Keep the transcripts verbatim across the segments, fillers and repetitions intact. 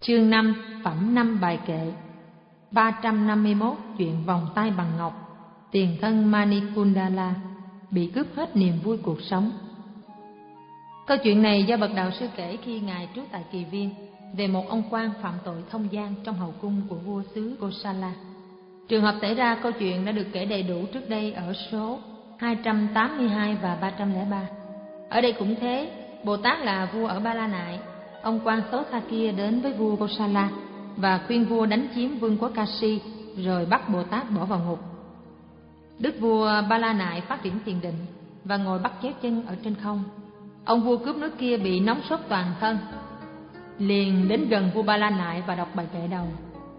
Chương năm, phẩm năm bài kệ. Ba trăm năm mươi mốt. Chuyện vòng tay bằng ngọc. Tiền thân Manikundala bị cướp hết niềm vui cuộc sống. Câu chuyện này do bậc đạo sư kể khi ngài trú tại Kỳ Viên về một ông quan phạm tội thông gian trong hậu cung của vua xứ Kosala. Trường hợp xảy ra câu chuyện đã được kể đầy đủ trước đây ở số hai trăm tám mươi hai và ba trăm lẻ ba. Ở đây cũng thế, Bồ Tát là vua ở Ba La Nại. Ông quan xấu xa kia đến với vua Kosala và khuyên vua đánh chiếm vương quốc Kashi, rồi bắt Bồ Tát bỏ vào ngục. Đức vua Ba La Nại phát triển thiền định và ngồi bắt chéo chân ở trên không. Ông vua cướp nước kia bị nóng sốt toàn thân, liền đến gần vua Ba La Nại và đọc bài kệ đầu.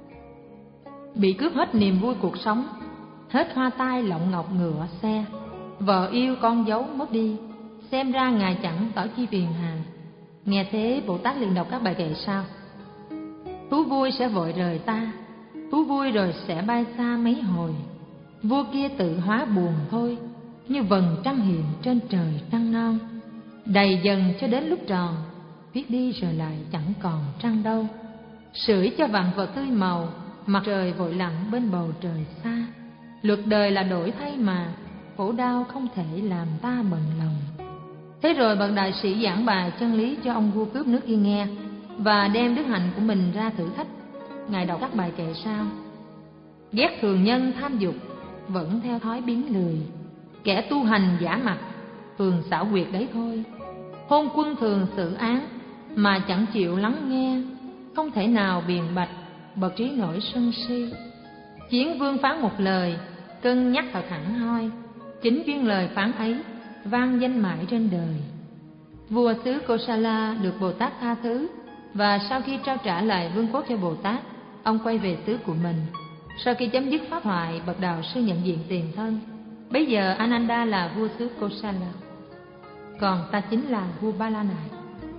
Bị cướp hết niềm vui cuộc sống, hết hoa tai lọng ngọc ngựa xe, vợ yêu con dấu mất đi, xem ra ngài chẳng tỏ chi phiền hà. Nghe thế, Bồ Tát liền đọc các bài kệ sau. Thú vui sẽ vội rời ta, thú vui rồi sẽ bay xa mấy hồi. Vua kia tự hóa buồn thôi, như vầng trăng hiện trên trời trăng non. Đầy dần cho đến lúc tròn, biết đi rồi lại chẳng còn trăng đâu. Sưởi cho vạn vật tươi màu, mặt trời vội lặn bên bầu trời xa. Luật đời là đổi thay mà, khổ đau không thể làm ta bận lòng. Thế rồi bậc đại sĩ giảng bài chân lý cho ông vua cướp nước kia nghe, và đem đức hạnh của mình ra thử thách. Ngài đọc các bài kệ sau. Ghét thường nhân tham dục, vẫn theo thói biến lười. Kẻ tu hành giả mặt, thường xảo quyệt đấy thôi. Hôn quân thường xử án, mà chẳng chịu lắng nghe. Không thể nào biện bạch, bậc trí nổi sân si. Chiến vương phán một lời, cân nhắc thật hẳn hoi. Chính viên lời phán ấy, vang danh mãi trên đời. Vua xứ Kosala được Bồ Tát tha thứ, và sau khi trao trả lại vương quốc cho Bồ Tát, ông quay về xứ của mình. Sau khi chấm dứt pháp thoại, bậc đạo sư nhận diện tiền thân. Bây giờ Ananda là vua xứ Kosala, còn ta chính là vua Ba La Nại.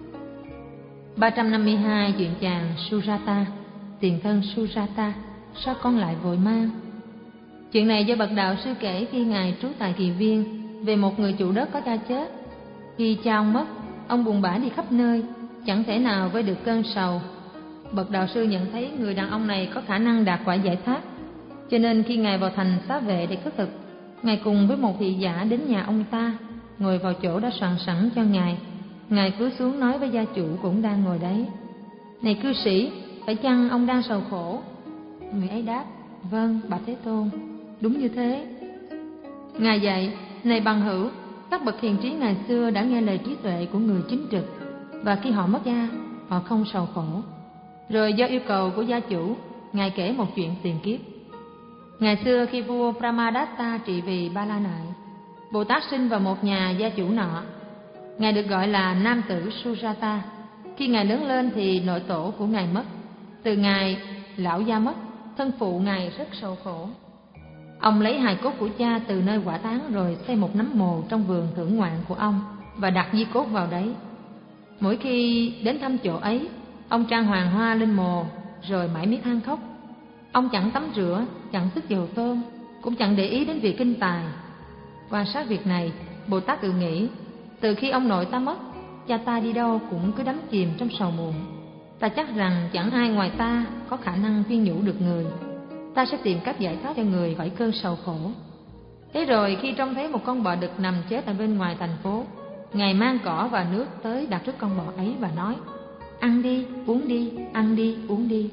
Ba trăm năm mươi hai. Chuyện chàng Sujata. Tiền thân Sujata, sao con lại vội mang? Chuyện này do bậc đạo sư kể khi ngài trú tại Kỳ Viên về một người chủ đất có cha chết. Khi cha ông mất, ông buồn bã đi khắp nơi, chẳng thể nào vơi được cơn sầu. Bậc đạo sư nhận thấy người đàn ông này có khả năng đạt quả giải thoát, cho nên khi ngài vào thành Xá Vệ để khất thực, ngài cùng với một thị giả đến nhà ông ta, ngồi vào chỗ đã soạn sẵn cho ngài. Ngài cúi xuống nói với gia chủ cũng đang ngồi đấy: Này cư sĩ, phải chăng ông đang sầu khổ? Người ấy đáp: Vâng, bạch Thế Tôn, đúng như thế. Ngài dạy: Này bằng hữu, các bậc hiền trí ngày xưa đã nghe lời trí tuệ của người chính trực, và khi họ mất gia, họ không sầu khổ. Rồi do yêu cầu của gia chủ, ngài kể một chuyện tiền kiếp. Ngày xưa khi vua Brahmadatta trị vì Ba La Nại, Bồ Tát sinh vào một nhà gia chủ nọ. Ngài được gọi là nam tử Sujata. Khi ngài lớn lên thì nội tổ của ngài mất. Từ ngày lão gia mất, thân phụ ngài rất sầu khổ. Ông lấy hài cốt của cha từ nơi hỏa táng, rồi xây một nấm mồ trong vườn thưởng ngoạn của ông và đặt di cốt vào đấy. Mỗi khi đến thăm chỗ ấy, ông trang hoàng hoa lên mồ, rồi mãi miết than khóc. Ông chẳng tắm rửa, chẳng sức dầu tôm, cũng chẳng để ý đến việc kinh tài. Quan sát việc này, Bồ Tát tự nghĩ: từ khi ông nội ta mất, cha ta đi đâu cũng cứ đắm chìm trong sầu muộn. Ta chắc rằng chẳng ai ngoài ta có khả năng khuyên nhủ được người. Ta sẽ tìm cách giải thoát cho người khỏi cơn sầu khổ. Thế rồi khi trông thấy một con bò đực nằm chết ở bên ngoài thành phố, ngài mang cỏ và nước tới đặt trước con bò ấy và nói: Ăn đi, uống đi, ăn đi, uống đi.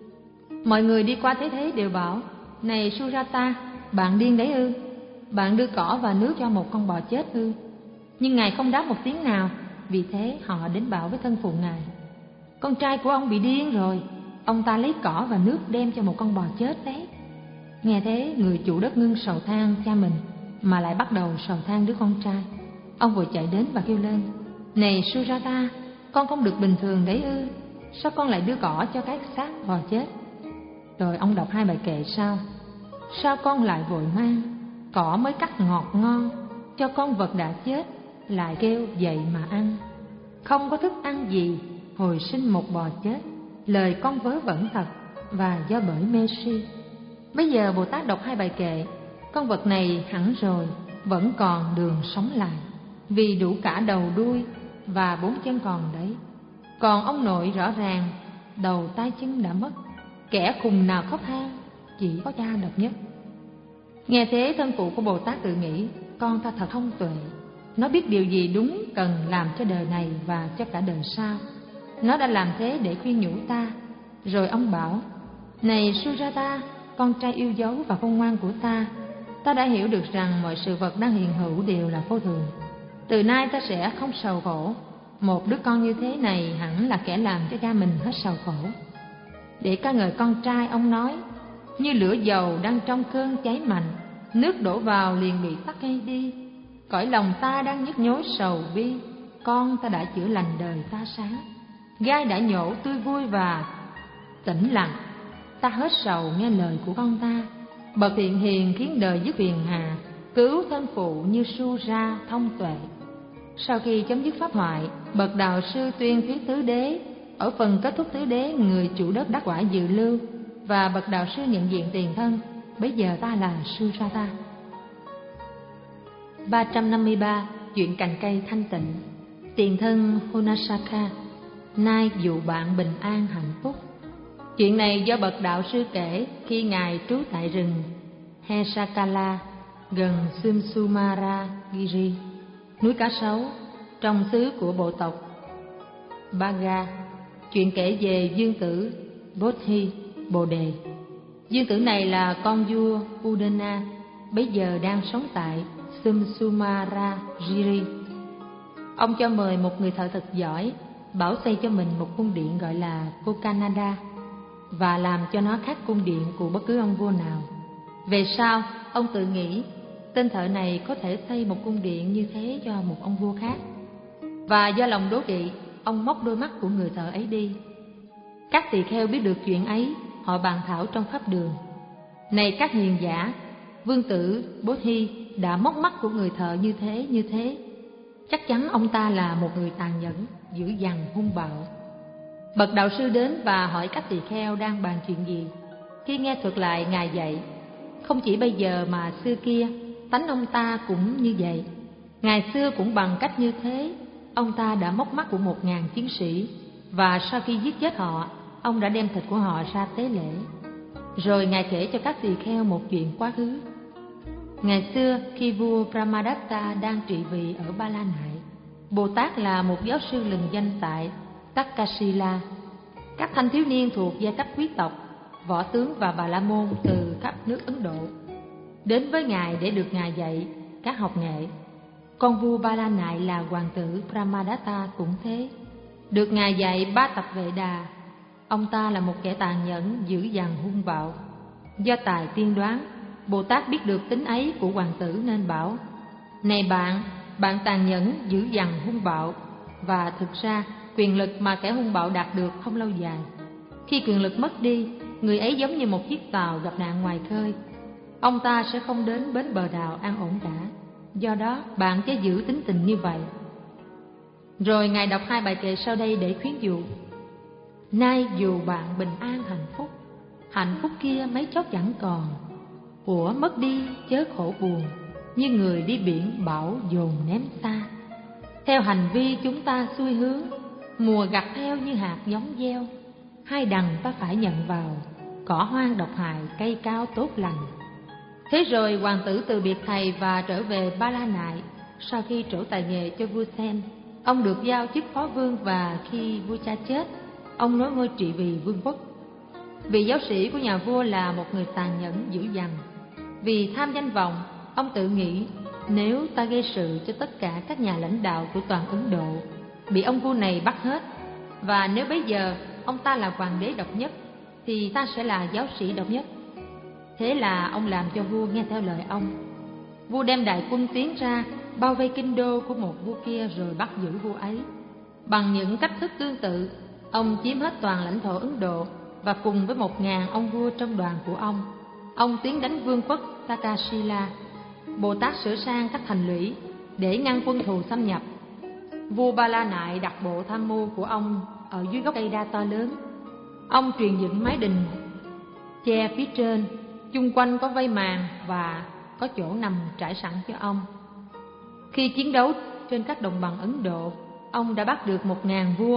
Mọi người đi qua thấy thế đều bảo: Này Sujata, bạn điên đấy ư? Bạn đưa cỏ và nước cho một con bò chết ư? Nhưng ngài không đáp một tiếng nào. Vì thế họ đến bảo với thân phụ ngài: Con trai của ông bị điên rồi. Ông ta lấy cỏ và nước đem cho một con bò chết đấy. Nghe thế, người chủ đất ngưng sầu than cha mình, mà lại bắt đầu sầu than đứa con trai. Ông vội chạy đến và kêu lên: Này Sujata, con không được bình thường đấy ư? Sao con lại đưa cỏ cho cái xác bò chết? Rồi ông đọc hai bài kệ sau. Sao con lại vội mang? Cỏ mới cắt ngọt ngon, cho con vật đã chết, lại kêu dậy mà ăn. Không có thức ăn gì, hồi sinh một bò chết. Lời con vớ vẩn thật, và do bởi mê si. Bây giờ Bồ Tát đọc hai bài kệ. Con vật này hẳn rồi, vẫn còn đường sống lại, vì đủ cả đầu đuôi và bốn chân còn đấy. Còn ông nội rõ ràng đầu tay chân đã mất, kẻ khùng nào khóc than, chỉ có cha độc nhất. Nghe thế, thân phụ của Bồ Tát tự nghĩ, con ta thật thông tuệ, nó biết điều gì đúng cần làm cho đời này và cho cả đời sau. Nó đã làm thế để khuyên nhủ ta. Rồi ông bảo, này Sujata, con trai yêu dấu và khôn ngoan của ta, ta đã hiểu được rằng mọi sự vật đang hiện hữu đều là vô thường. Từ nay ta sẽ không sầu khổ. Một đứa con như thế này hẳn là kẻ làm cho cha mình hết sầu khổ. Để ca ngợi con trai, ông nói, như lửa dầu đang trong cơn cháy mạnh, nước đổ vào liền bị tắt ngay đi. Cõi lòng ta đang nhức nhối sầu bi, con ta đã chữa lành đời ta sáng. Gai đã nhổ tươi vui và tĩnh lặng, ta hết sầu nghe lời của con ta. Bậc thiện hiền khiến đời dứt phiền hà, cứu thân phụ như su ra thông tuệ. Sau khi chấm dứt pháp thoại, bậc đạo sư tuyên thuyết tứ đế. Ở phần kết thúc tứ đế, người chủ đất đắc quả dự lưu, và bậc đạo sư nhận diện tiền thân. Bây giờ ta là Sujata. ba trăm năm mươi ba. Chuyện cành cây thanh tịnh. Tiền thân Hunasaka, nay dụ bạn bình an hạnh phúc. Chuyện này do bậc đạo sư kể khi ngài trú tại rừng Hesakala gần Sumsumara Giri, núi cá sấu, trong xứ của bộ tộc Baga. Chuyện kể về dương tử Bodhi Bồ Đề. Dương tử này là con vua Udana, bấy giờ đang sống tại Sumsumara Giri. Ông cho mời một người thợ thật giỏi, bảo xây cho mình một cung điện gọi là Kokanada, và làm cho nó khác cung điện của bất cứ ông vua nào. Về sau, ông tự nghĩ tên thợ này có thể xây một cung điện như thế cho một ông vua khác, và do lòng đố kỵ, ông móc đôi mắt của người thợ ấy đi. Các tỳ kheo biết được chuyện ấy, họ bàn thảo trong pháp đường, này các hiền giả, vương tử Bodhi đã móc mắt của người thợ như thế như thế, chắc chắn ông ta là một người tàn nhẫn, dữ dằn, hung bạo. Bậc đạo sư đến và hỏi các tỳ kheo đang bàn chuyện gì. Khi nghe thuật lại, ngài dạy, không chỉ bây giờ mà xưa kia, tánh ông ta cũng như vậy. Ngày xưa cũng bằng cách như thế, ông ta đã móc mắt của một ngàn chiến sĩ, và sau khi giết chết họ, ông đã đem thịt của họ ra tế lễ. Rồi ngài kể cho các tỳ kheo một chuyện quá khứ. Ngày xưa, khi vua Brahmadatta đang trị vì ở Ba La Nại, Bồ Tát là một giáo sư lừng danh tại Takshila. Các thanh thiếu niên thuộc giai cấp quý tộc, võ tướng và bà la môn từ khắp nước Ấn Độ đến với ngài để được ngài dạy các học nghệ. Con vua Ba La Nại là hoàng tử Brahmadatta cũng thế, được ngài dạy ba tập Vệ Đà. Ông ta là một kẻ tàn nhẫn, dữ dằn, hung bạo. Do tài tiên đoán, Bồ Tát biết được tính ấy của hoàng tử nên bảo, này bạn, bạn tàn nhẫn, dữ dằn, hung bạo. Và thực ra, quyền lực mà kẻ hung bạo đạt được không lâu dài. Khi quyền lực mất đi, người ấy giống như một chiếc tàu gặp nạn ngoài khơi. Ông ta sẽ không đến bến bờ đào an ổn cả. Do đó, bạn chớ giữ tính tình như vậy. Rồi ngài đọc hai bài kệ sau đây để khuyến dụ. Nay dù bạn bình an hạnh phúc, hạnh phúc kia mấy chốc chẳng còn. Của mất đi chớ khổ buồn, như người đi biển bão dồn ném xa. Theo hành vi chúng ta xuôi hướng, mùa gặt theo như hạt giống gieo. Hai đằng ta phải nhận vào, cỏ hoang độc hại, cây cao tốt lành. Thế rồi hoàng tử từ biệt thầy và trở về Ba La Nại. Sau khi trổ tài nghề cho vua Sen, ông được giao chức phó vương, và khi vua cha chết, ông nối ngôi trị vì vương quốc. Vị giáo sĩ của nhà vua là một người tàn nhẫn dữ dằn. Vì tham danh vọng, ông tự nghĩ, nếu ta gây sự cho tất cả các nhà lãnh đạo của toàn Ấn Độ, bị ông vua này bắt hết, và nếu bấy giờ ông ta là hoàng đế độc nhất, thì ta sẽ là giáo sĩ độc nhất. Thế là ông làm cho vua nghe theo lời ông. Vua đem đại quân tiến ra, bao vây kinh đô của một vua kia rồi bắt giữ vua ấy. Bằng những cách thức tương tự, ông chiếm hết toàn lãnh thổ Ấn Độ, và cùng với một ngàn ông vua trong đoàn của ông, ông tiến đánh vương quốc Takshila. Bồ Tát sửa sang các thành lũy để ngăn quân thù xâm nhập. Vua Ba La Nại đặt bộ tham mưu của ông ở dưới gốc cây đa to lớn. Ông truyền dựng mái đình che phía trên, chung quanh có vây màn và có chỗ nằm trải sẵn cho ông. Khi chiến đấu trên các đồng bằng Ấn Độ, ông đã bắt được một ngàn vua,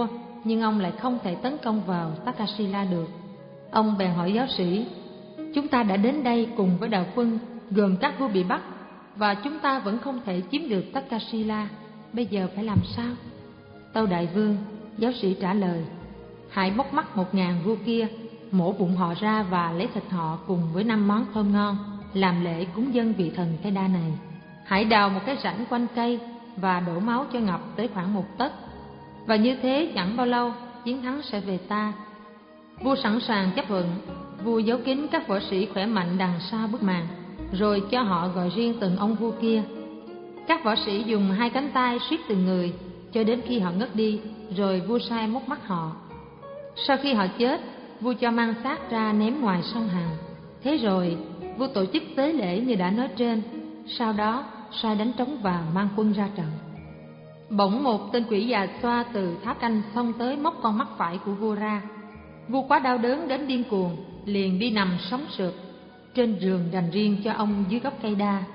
nhưng ông lại không thể tấn công vào Takasila được. Ông bèn hỏi giáo sĩ: chúng ta đã đến đây cùng với đạo quân gồm các vua bị bắt, và chúng ta vẫn không thể chiếm được Takasila. Bây giờ phải làm sao? Tâu đại vương, giáo sĩ trả lời: hãy móc mắt một ngàn vua kia, mổ bụng họ ra và lấy thịt họ cùng với năm món thơm ngon làm lễ cúng dâng vị thần Cây Đa này. Hãy đào một cái rãnh quanh cây và đổ máu cho ngập tới khoảng một tấc, và như thế chẳng bao lâu chiến thắng sẽ về ta. Vua sẵn sàng chấp thuận. Vua giấu kín các võ sĩ khỏe mạnh đằng sau bức màn, rồi cho họ gọi riêng từng ông vua kia. Các võ sĩ dùng hai cánh tay siết từng người cho đến khi họ ngất đi, rồi vua sai móc mắt họ. Sau khi họ chết, vua cho mang xác ra ném ngoài sông Hằng. Thế rồi vua tổ chức tế lễ như đã nói trên. Sau đó sai đánh trống và mang quân ra trận. Bỗng một tên quỷ già xoa từ tháp canh xông tới móc con mắt phải của vua ra. Vua quá đau đớn đến điên cuồng, liền đi nằm sóng sượt trên giường dành riêng cho ông dưới gốc cây đa.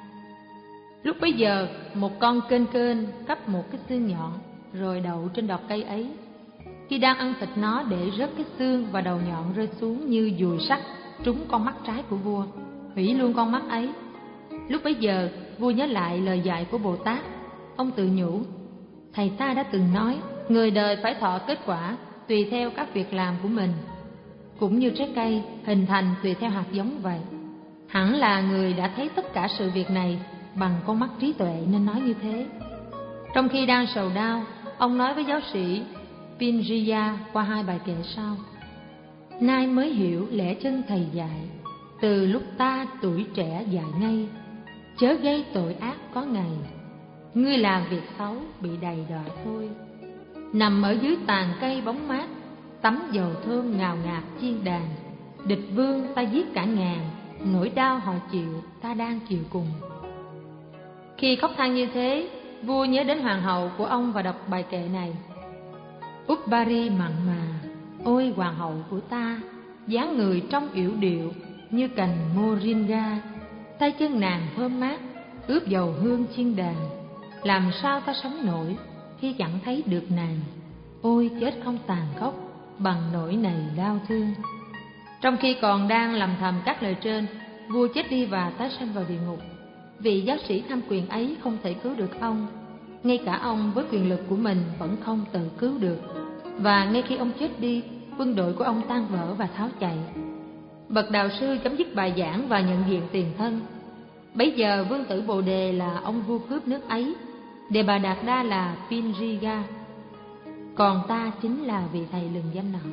Lúc bấy giờ, một con kênh kênh cắp một cái xương nhọn rồi đậu trên đọt cây ấy. Khi đang ăn thịt nó, để rớt cái xương và đầu nhọn rơi xuống như dùi sắt trúng con mắt trái của vua, hủy luôn con mắt ấy. Lúc bấy giờ, vua nhớ lại lời dạy của Bồ Tát. Ông tự nhủ: thầy ta đã từng nói, người đời phải thọ kết quả tùy theo các việc làm của mình, cũng như trái cây hình thành tùy theo hạt giống vậy. Hẳn là người đã thấy tất cả sự việc này bằng con mắt trí tuệ nên nói như thế. Trong khi đang sầu đau, ông nói với giáo sĩ Pinriya qua hai bài kệ sau: nay mới hiểu lẽ chân thầy dạy, từ lúc ta tuổi trẻ dạy ngay, chớ gây tội ác có ngày, ngươi làm việc xấu bị đầy đọa thôi. Nằm ở dưới tàn cây bóng mát, tắm dầu thơm ngào ngạt chiên đàn, địch vương ta giết cả ngàn, nỗi đau họ chịu ta đang chịu cùng. Khi khóc than như thế, vua nhớ đến hoàng hậu của ông và đọc bài kệ này: Uppari mặn mà, ôi hoàng hậu của ta, dáng người trong yểu điệu như cành moringa, tay chân nàng thơm mát, ướp dầu hương chiên đàn. Làm sao ta sống nổi khi chẳng thấy được nàng, ôi chết không tàn khốc bằng nỗi này đau thương. Trong khi còn đang lầm thầm các lời trên, vua chết đi và tái sanh vào địa ngục. Vị giáo sĩ tham quyền ấy không thể cứu được ông. Ngay cả ông với quyền lực của mình vẫn không tự cứu được. Và ngay khi ông chết đi, quân đội của ông tan vỡ và tháo chạy. Bậc đạo sư chấm dứt bài giảng và nhận diện tiền thân. Bấy giờ vương tử Bồ Đề là ông vua cướp nước ấy, Đề Bà Đạt Đa là Pinriga, còn ta chính là vị thầy lừng danh nọ.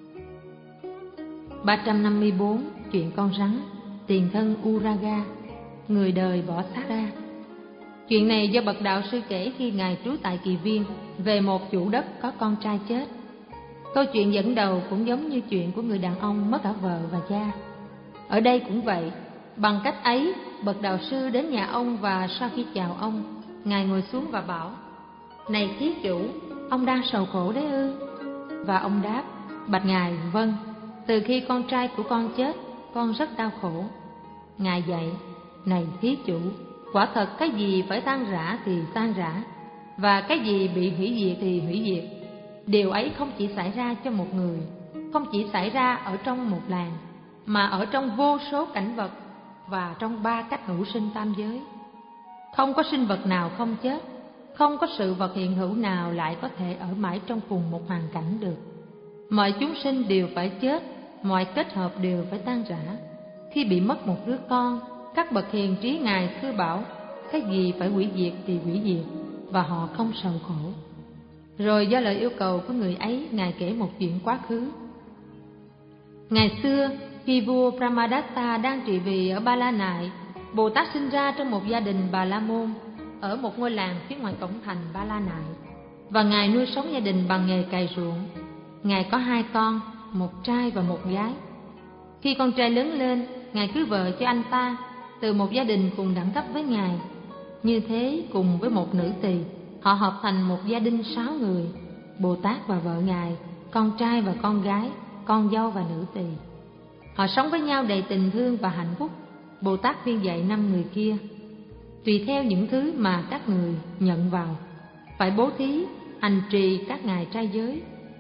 ba trăm năm mươi bốn. Chuyện con rắn. Tiền thân Uraga, người đời bỏ xác ra. Chuyện này do bậc đạo sư kể khi ngài trú tại Kỳ Viên về một chủ đất có con trai chết. Câu chuyện dẫn đầu cũng giống như chuyện của người đàn ông mất cả vợ và cha. Ở đây cũng vậy. Bằng cách ấy, bậc đạo sư đến nhà ông và sau khi chào ông, ngài ngồi xuống và bảo: này thí chủ, ông đang sầu khổ đấy ư? Và ông đáp: bạch ngài, vâng, từ khi con trai của con chết, con rất đau khổ. Ngài dạy: này thí chủ, quả thật cái gì phải tan rã thì tan rã, và cái gì bị hủy diệt thì hủy diệt. Điều ấy không chỉ xảy ra cho một người, không chỉ xảy ra ở trong một làng, mà ở trong vô số cảnh vật và trong ba cách hữu sinh tam giới. Không có sinh vật nào không chết, không có sự vật hiện hữu nào lại có thể ở mãi trong cùng một hoàn cảnh được. Mọi chúng sinh đều phải chết, mọi kết hợp đều phải tan rã. Khi bị mất một đứa con, các bậc hiền trí ngài xưa bảo cái gì phải hủy diệt thì hủy diệt, và họ không sầu khổ. Rồi do lời yêu cầu của người ấy, ngài kể một chuyện quá khứ. Ngày xưa, khi vua Brahmadatta đang trị vì ở Ba La Nại, Bồ Tát sinh ra trong một gia đình Bà La Môn ở một ngôi làng phía ngoài cổng thành Ba La Nại, và ngài nuôi sống gia đình bằng nghề cày ruộng. Ngài có hai con, một trai và một gái. Khi con trai lớn lên, ngài cưới vợ cho anh ta từ một gia đình cùng đẳng cấp với ngài. Như thế, cùng với một nữ tỳ, họ hợp thành một gia đình sáu người: Bồ Tát và vợ ngài, con trai và con gái, con dâu và nữ tỳ. Họ sống với nhau đầy tình thương và hạnh phúc. Bồ Tát khuyên dạy năm người kia: tùy theo những thứ mà các người nhận vào, phải bố thí, hành trì các ngày trai giới,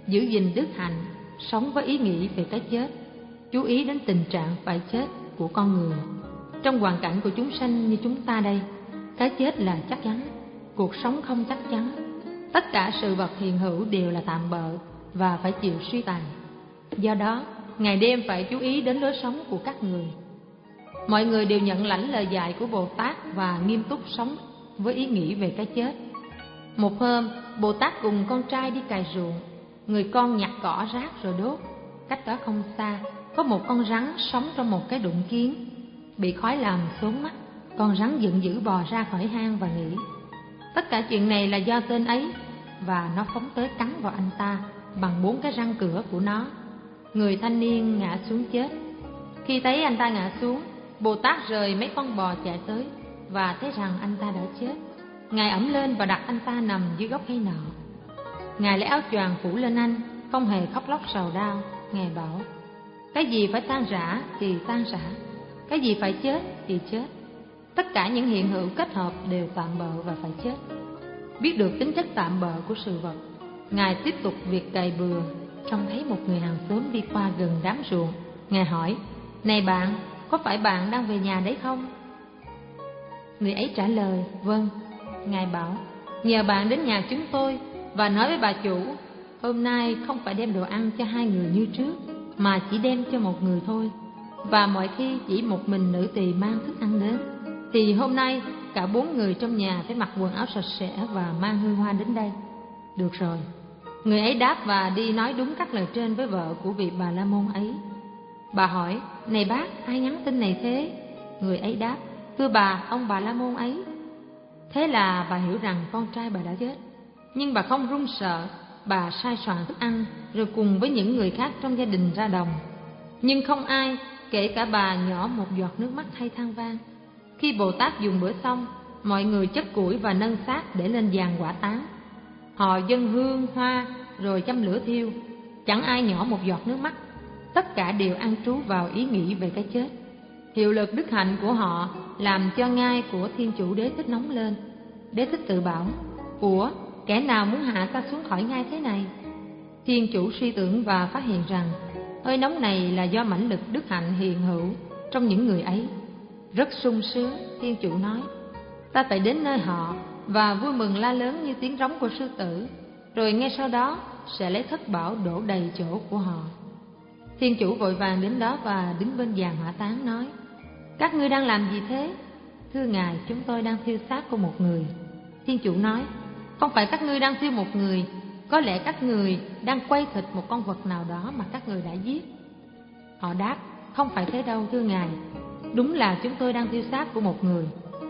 giữ gìn đức hạnh, sống với ý nghĩ về cái chết, chú ý đến tình trạng phải chết của con người. Trong hoàn cảnh của chúng sanh như chúng ta đây, cái chết là chắc chắn, cuộc sống không chắc chắn. Tất cả sự vật hiện hữu đều là tạm bợ và phải chịu suy tàn. Do đó, ngày đêm phải chú ý đến lối sống của các người. Mọi người đều nhận lãnh lời dạy của Bồ Tát và nghiêm túc sống với ý nghĩ về cái chết. Một hôm, Bồ Tát cùng con trai đi cày ruộng. Người con nhặt cỏ rác rồi đốt. Cách đó không xa, có một con rắn sống trong một cái đụng kiến. Bị khói làm xốn mắt, con rắn giận dữ bò ra khỏi hang và nghĩ tất cả chuyện này là do tên ấy, và nó phóng tới cắn vào anh ta bằng bốn cái răng cửa của nó. Người thanh niên ngã xuống chết. Khi thấy anh ta ngã xuống, Bồ Tát rời mấy con bò chạy tới và thấy rằng anh ta đã chết. Ngài ẵm lên và đặt anh ta nằm dưới gốc cây nọ. Ngài lấy áo choàng phủ lên anh, không hề khóc lóc sầu đau. Ngài bảo, cái gì phải tan rã thì tan rã, cái gì phải chết thì chết. Tất cả những hiện hữu kết hợp đều tạm bợ và phải chết. Biết được tính chất tạm bợ của sự vật, Ngài tiếp tục việc cày bừa. Trông thấy một người hàng xóm đi qua gần đám ruộng. Ngài hỏi, này bạn, có phải bạn đang về nhà đấy không? Người ấy trả lời, vâng. Ngài bảo, nhờ bạn đến nhà chúng tôi và nói với bà chủ, hôm nay không phải đem đồ ăn cho hai người như trước, mà chỉ đem cho một người thôi. Và mọi khi chỉ một mình nữ tỳ mang thức ăn đến, thì hôm nay cả bốn người trong nhà phải mặc quần áo sạch sẽ và mang hương hoa đến đây. Được rồi. Người ấy đáp và đi nói đúng các lời trên với vợ của vị Bà La Môn ấy. Bà hỏi, này bác, ai nhắn tin này thế? Người ấy đáp, thưa bà, ông Bà La Môn ấy. Thế là bà hiểu rằng con trai bà đã chết. Nhưng bà không run sợ. Bà sai soạn thức ăn rồi cùng với những người khác trong gia đình ra đồng. Nhưng không ai, kể cả bà, nhỏ một giọt nước mắt hay than vang. Khi Bồ Tát dùng bữa xong, mọi người chất củi và nâng xác để lên giàn hỏa táng. Họ dâng hương, hoa rồi châm lửa thiêu. Chẳng ai nhỏ một giọt nước mắt. Tất cả đều an trú vào ý nghĩ về cái chết. Hiệu lực đức hạnh của họ làm cho ngai của Thiên Chủ Đế Thích nóng lên. Đế Thích tự bảo, ủa, kẻ nào muốn hạ ta xuống khỏi ngai thế này? Thiên Chủ suy tưởng và phát hiện rằng hơi nóng này là do mãnh lực đức hạnh hiện hữu trong những người ấy. Rất sung sướng, Thiên Chủ nói, ta phải đến nơi họ và vui mừng la lớn như tiếng rống của sư tử, rồi ngay sau đó sẽ lấy thất bảo đổ đầy chỗ của họ. Thiên Chủ vội vàng đến đó và đứng bên giàn hỏa táng nói, các ngươi đang làm gì thế? Thưa Ngài, chúng tôi đang thiêu xác của một người. Thiên Chủ nói, không phải các ngươi đang thiêu một người, có lẽ các người đang quay thịt một con vật nào đó mà các người đã giết. Họ đáp, không phải thế đâu thưa Ngài, đúng là chúng tôi đang thiêu xác của một người.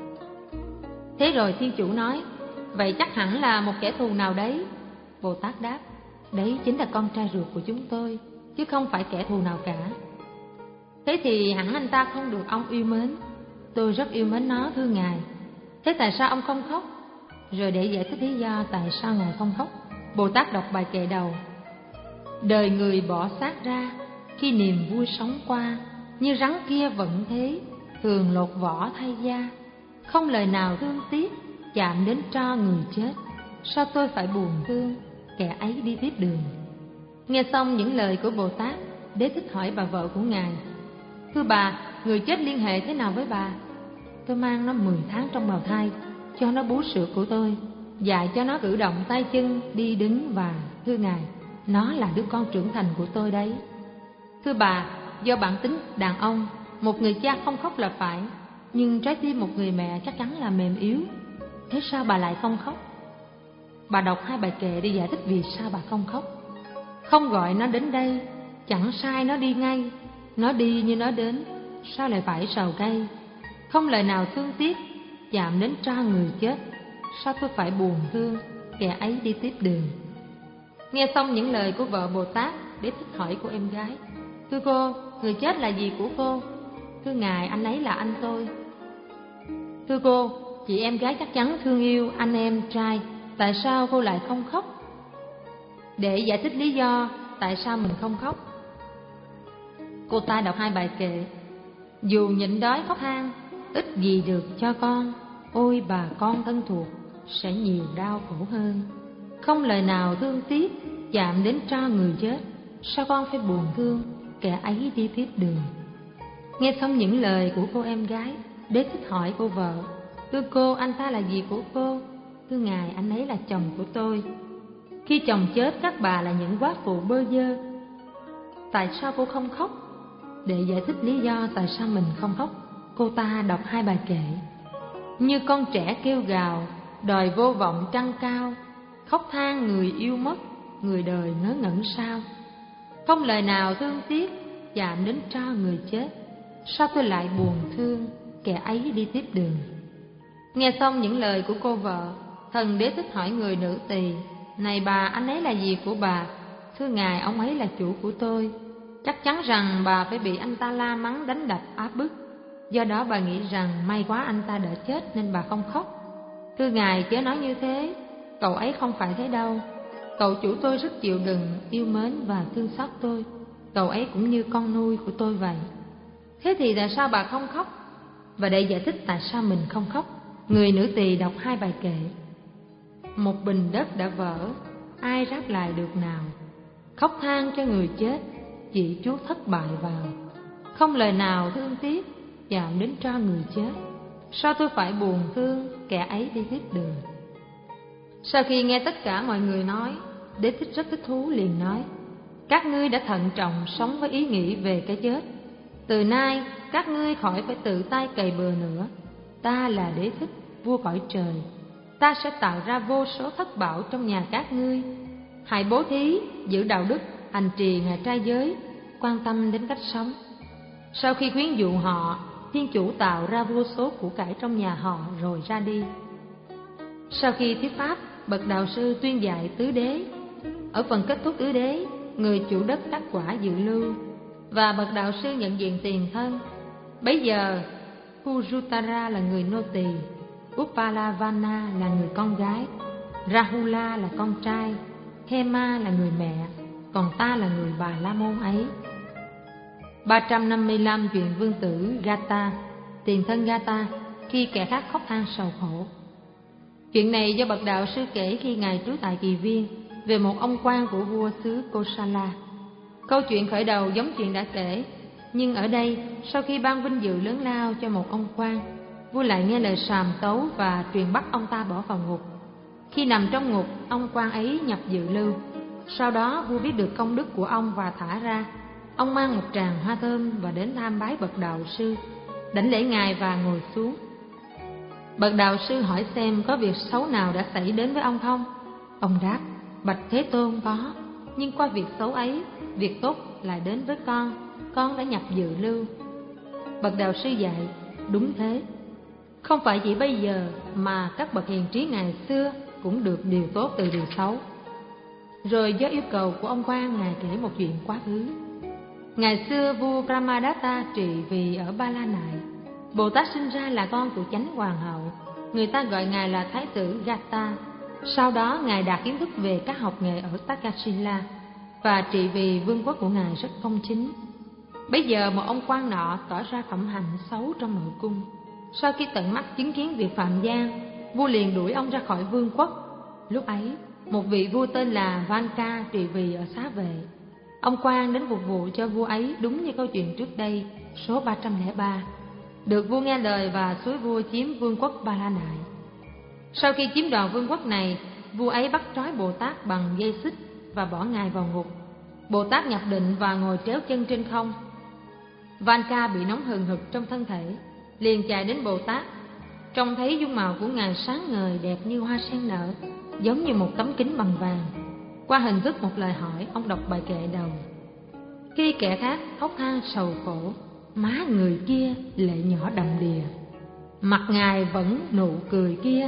Thế rồi Thiên Chủ nói, vậy chắc hẳn là một kẻ thù nào đấy. Bồ Tát đáp, đấy chính là con trai ruột của chúng tôi, chứ không phải kẻ thù nào cả. Thế thì hẳn anh ta không được ông yêu mến. Tôi rất yêu mến nó thưa Ngài. Thế tại sao ông không khóc? Rồi để giải thích lý do tại sao Ngài không khóc, Bồ Tát đọc bài kệ đầu. Đời người bỏ xác ra, khi niềm vui sống qua, như rắn kia vẫn thế, thường lột vỏ thay da. Không lời nào thương tiếc, chạm đến tro người chết. Sao tôi phải buồn thương, kẻ ấy đi tiếp đường. Nghe xong những lời của Bồ Tát, Đế Thích hỏi bà vợ của Ngài, thưa bà, người chết liên hệ thế nào với bà? Tôi mang nó mười tháng trong bào thai, cho nó bú sữa của tôi, dạy cho nó cử động tay chân, đi đứng, và thưa Ngài, nó là đứa con trưởng thành của tôi đấy. Thưa bà, do bản tính đàn ông, một người cha không khóc là phải, nhưng trái tim một người mẹ chắc chắn là mềm yếu. Thế sao bà lại không khóc? Bà đọc hai bài kệ để giải thích vì sao bà không khóc. Không gọi nó đến đây, chẳng sai nó đi ngay. Nó đi như nó đến, sao lại phải sầu cay? Không lời nào thương tiếc, chạm đến tro người chết. Sao tôi phải buồn thương, kẻ ấy đi tiếp đường. Nghe xong những lời của vợ Bồ Tát, Đế Thích hỏi của em gái, thưa cô, người chết là gì của cô? Thưa Ngài, anh ấy là anh tôi. Thưa cô, chị em gái chắc chắn thương yêu anh em trai, tại sao cô lại không khóc? Để giải thích lý do tại sao mình không khóc, cô ta đọc hai bài kệ. Dù nhịn đói khóc than, ít gì được cho con, ôi bà con thân thuộc sẽ nhiều đau khổ hơn. Không lời nào thương tiếc, chạm đến tro người chết, sao con phải buồn thương kẻ ấy đi tiếp đường? Nghe xong những lời của cô em gái, Đế Thích hỏi cô vợ: Thưa cô, anh ta là gì của cô? Thưa ngài, anh ấy là chồng của tôi. Khi chồng chết, các bà là những quá phụ bơ vơ. Tại sao cô không khóc? Để giải thích lý do tại sao mình không khóc, cô ta đọc hai bài kệ: Như con trẻ kêu gào, đòi vô vọng trăng cao, khóc than người yêu mất, người đời ngớ ngẩn sao. Không lời nào thương tiếc, chạm đến tro người chết, sao tôi lại buồn thương kẻ ấy đi tiếp đường? Nghe xong những lời của cô vợ, thần Đế Thích hỏi người nữ tỳ: Này bà, anh ấy là gì của bà? Thưa ngài, ông ấy là chủ của tôi. Chắc chắn rằng bà phải bị anh ta la mắng, đánh đập, áp bức. Do đó bà nghĩ rằng may quá anh ta đã chết nên bà không khóc. Thưa ngài, chớ nói như thế, cậu ấy không phải thế đâu. Cậu chủ tôi rất chịu đựng, yêu mến và thương xót tôi. Cậu ấy cũng như con nuôi của tôi vậy. Thế thì tại sao bà không khóc? Và để giải thích tại sao mình không khóc, người nữ tỳ đọc hai bài kệ: Một bình đất đã vỡ, ai ráp lại được nào? Khóc than cho người chết, chỉ chuốt thất bại vào. Không lời nào thương tiếc, chạm đến tro người chết, sao tôi phải buồn thương kẻ ấy đi tiếp đường? Sau khi nghe tất cả mọi người nói, Đế Thích rất thích thú, liền nói: Các ngươi đã thận trọng sống với ý nghĩ về cái chết. Từ nay các ngươi khỏi phải tự tay cày bừa nữa. Ta là Đế Thích, vua cõi trời. Ta sẽ tạo ra vô số thất bảo trong nhà các ngươi. Hãy bố thí, giữ đạo đức, hành trì ngày trai giới, quan tâm đến cách sống. Sau khi khuyến dụ họ, Thiên Chủ tạo ra vô số của cải trong nhà họ rồi ra đi. Sau khi thuyết pháp, bậc đạo sư tuyên dạy tứ đế. Ở phần kết thúc tứ đế, người chủ đất cắt quả dự lưu và bậc đạo sư nhận diện tiền thân. Bấy giờ Purutara là người nô tỳ, Uppalavana là người con gái, Rahula là con trai, Hema là người mẹ, còn ta là người bà la môn ấy. ba trăm năm mươi lăm chuyện vương tử Gata, tiền thân Gata, khi kẻ khác khóc than sầu khổ. Chuyện này do bậc đạo sư kể khi ngài trú tại Kỳ Viên về một ông quan của vua xứ Kosala. Câu chuyện khởi đầu giống chuyện đã kể, nhưng ở đây sau khi ban vinh dự lớn lao cho một ông quan, vua lại nghe lời sàm tấu và truyền bắt ông ta bỏ vào ngục. Khi nằm trong ngục, ông quan ấy nhập dự lưu. Sau đó vua biết được công đức của ông và thả ra. Ông mang một tràng hoa thơm và đến tham bái bậc đạo sư, đảnh lễ ngài và ngồi xuống. Bậc đạo sư hỏi xem có việc xấu nào đã xảy đến với ông không. Ông đáp: Bạch Thế Tôn, có, nhưng qua việc xấu ấy, việc tốt lại đến với con. Con đã nhập dự lưu. Bậc đạo sư dạy: Đúng thế, không phải chỉ bây giờ mà các bậc hiền trí ngày xưa cũng được điều tốt từ điều xấu. Rồi do yêu cầu của ông quan, ngài kể một chuyện quá khứ. Ngày xưa vua Brahmadatta trị vì ở Ba La Nại. Bồ Tát sinh ra là con của chánh hoàng hậu, người ta gọi ngài là Thái tử Gata. Sau đó ngài đạt kiến thức về các học nghệ ở Takasila và trị vì vương quốc của ngài rất công chính. Bây giờ một ông quan nọ tỏ ra phẩm hạnh xấu trong nội cung. Sau khi tận mắt chứng kiến việc phạm gian, vua liền đuổi ông ra khỏi vương quốc. Lúc ấy một vị vua tên là Vanka trị vì ở Xá Vệ. Ông quan đến phục vụ cho vua ấy đúng như câu chuyện trước đây, số ba trăm lẻ ba. Được vua nghe lời và xúi vua chiếm vương quốc Ba La Nại. Sau khi chiếm đoạt vương quốc này, vua ấy bắt trói Bồ Tát bằng dây xích và bỏ ngài vào ngục. Bồ Tát nhập định và ngồi tréo chân trên không. Vanka bị nóng hừng hực trong thân thể, liền chạy đến Bồ Tát. Trông thấy dung mạo của ngài sáng ngời đẹp như hoa sen nở, giống như một tấm kính bằng vàng. Qua hình thức một lời hỏi, ông đọc bài kệ đầu: Khi kẻ khác khóc than sầu khổ, má người kia lệ nhỏ đầm đìa, mặt ngài vẫn nụ cười kia,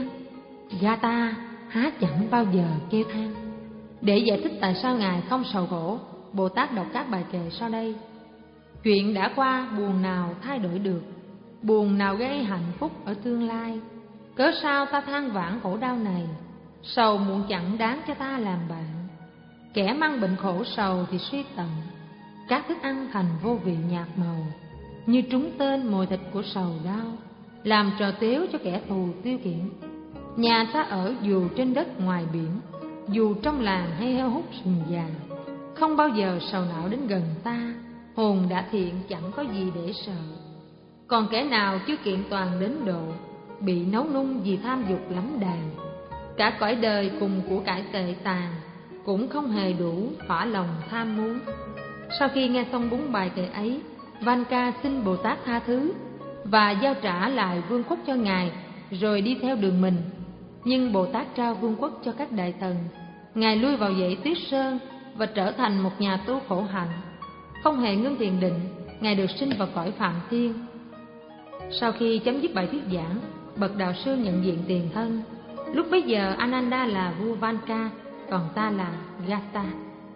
Gata há chẳng bao giờ kêu than. Để giải thích tại sao ngài không sầu khổ, Bồ Tát đọc các bài kệ sau đây: Chuyện đã qua buồn nào thay đổi được, buồn nào gây hạnh phúc ở tương lai. Cớ sao ta than vãn khổ đau này, sầu muộn chẳng đáng cho ta làm bạn. Kẻ mang bệnh khổ sầu thì suy tận, các thức ăn thành vô vị nhạt màu, như trúng tên mồi thịt của sầu đau, làm trò tiếu cho kẻ thù tiêu khiển. Nhà ta ở dù trên đất ngoài biển, dù trong làng hay heo hút rừng già, không bao giờ sầu não đến gần ta. Hồn đã thiện chẳng có gì để sợ. Còn kẻ nào chưa kiện toàn đến độ, bị nấu nung vì tham dục lắm đàn. Cả cõi đời cùng của cải tệ tàn, cũng không hề đủ thỏa lòng tham muốn. Sau khi nghe xong bốn bài kệ ấy, Vanka xin Bồ Tát tha thứ và giao trả lại vương quốc cho Ngài, rồi đi theo đường mình. Nhưng Bồ Tát trao vương quốc cho các đại thần. Ngài lui vào dãy Tuyết Sơn và trở thành một nhà tu khổ hạnh. Không hề ngưng thiền định, Ngài được sinh vào cõi Phạm Thiên. Sau khi chấm dứt bài thuyết giảng, bậc đạo sư nhận diện tiền thân. Lúc bấy giờ Ananda là vua Vanka, còn ta là Gata.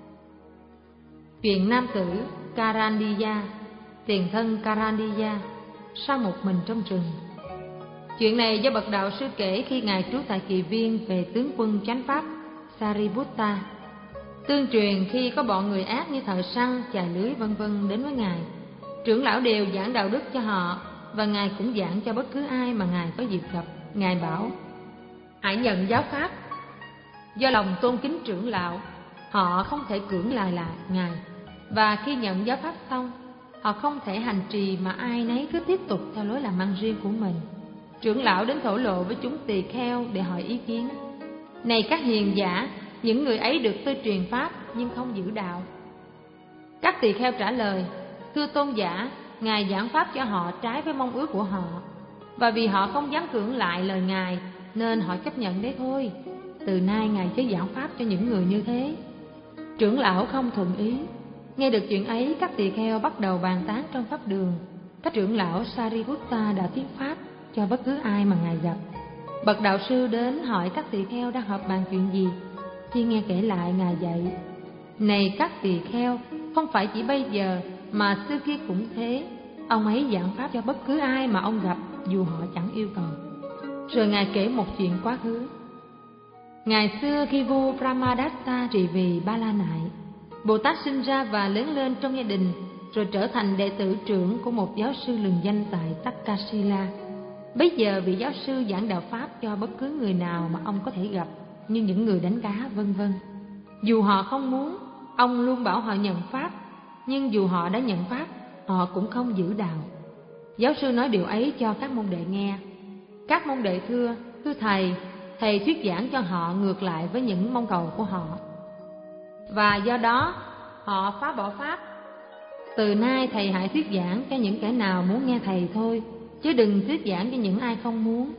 Chuyện nam tử Karandiya, tiền thân Karandiya, sau một mình trong rừng. Chuyện này do bậc đạo sư kể khi Ngài trú tại Kỳ Viên về tướng quân chánh pháp Sariputta. Tương truyền khi có bọn người ác như thợ săn, chài lưới vân vân đến với Ngài, trưởng lão đều giảng đạo đức cho họ, và Ngài cũng giảng cho bất cứ ai mà Ngài có dịp gặp. Ngài bảo: hãy nhận giáo pháp. Do lòng tôn kính trưởng lão, họ không thể cưỡng lại lại Ngài, và khi nhận giáo pháp xong, họ không thể hành trì mà ai nấy cứ tiếp tục theo lối làm ăn riêng của mình. Trưởng lão đến thổ lộ với chúng tỳ kheo để hỏi ý kiến. Này các hiền giả, những người ấy được tôi truyền pháp nhưng không giữ đạo. Các tỳ kheo trả lời: thưa tôn giả, Ngài giảng pháp cho họ trái với mong ước của họ, và vì họ không dám cưỡng lại lời Ngài nên họ chấp nhận đấy thôi. Từ nay Ngài chớ giảng pháp cho những người như thế. Trưởng lão không thuận ý. Nghe được chuyện ấy, các tỳ kheo bắt đầu bàn tán trong pháp đường. Các trưởng lão Sariputta đã thuyết pháp cho bất cứ ai mà Ngài gặp. Bậc đạo sư đến hỏi các tỳ kheo đang họp bàn chuyện gì. Khi nghe kể lại, Ngài dạy: này các tỳ kheo, không phải chỉ bây giờ mà xưa kia cũng thế. Ông ấy giảng pháp cho bất cứ ai mà ông gặp, dù họ chẳng yêu cầu. Rồi Ngài kể một chuyện quá khứ. Ngày xưa khi vua Brahmadatta trị vì Ba La Nại, Bồ Tát sinh ra và lớn lên trong gia đình, rồi trở thành đệ tử trưởng của một giáo sư lừng danh tại Takasila. Bây giờ vị giáo sư giảng đạo pháp cho bất cứ người nào mà ông có thể gặp, như những người đánh cá vân vân. Dù họ không muốn, ông luôn bảo họ nhận pháp, nhưng dù họ đã nhận pháp, họ cũng không giữ đạo. Giáo sư nói điều ấy cho các môn đệ nghe. Các môn đệ thưa: thưa thầy, thầy thuyết giảng cho họ ngược lại với những mong cầu của họ, và do đó họ phá bỏ pháp. Từ nay thầy hãy thuyết giảng cho những kẻ nào muốn nghe thầy thôi, chứ đừng thuyết giảng cho những ai không muốn.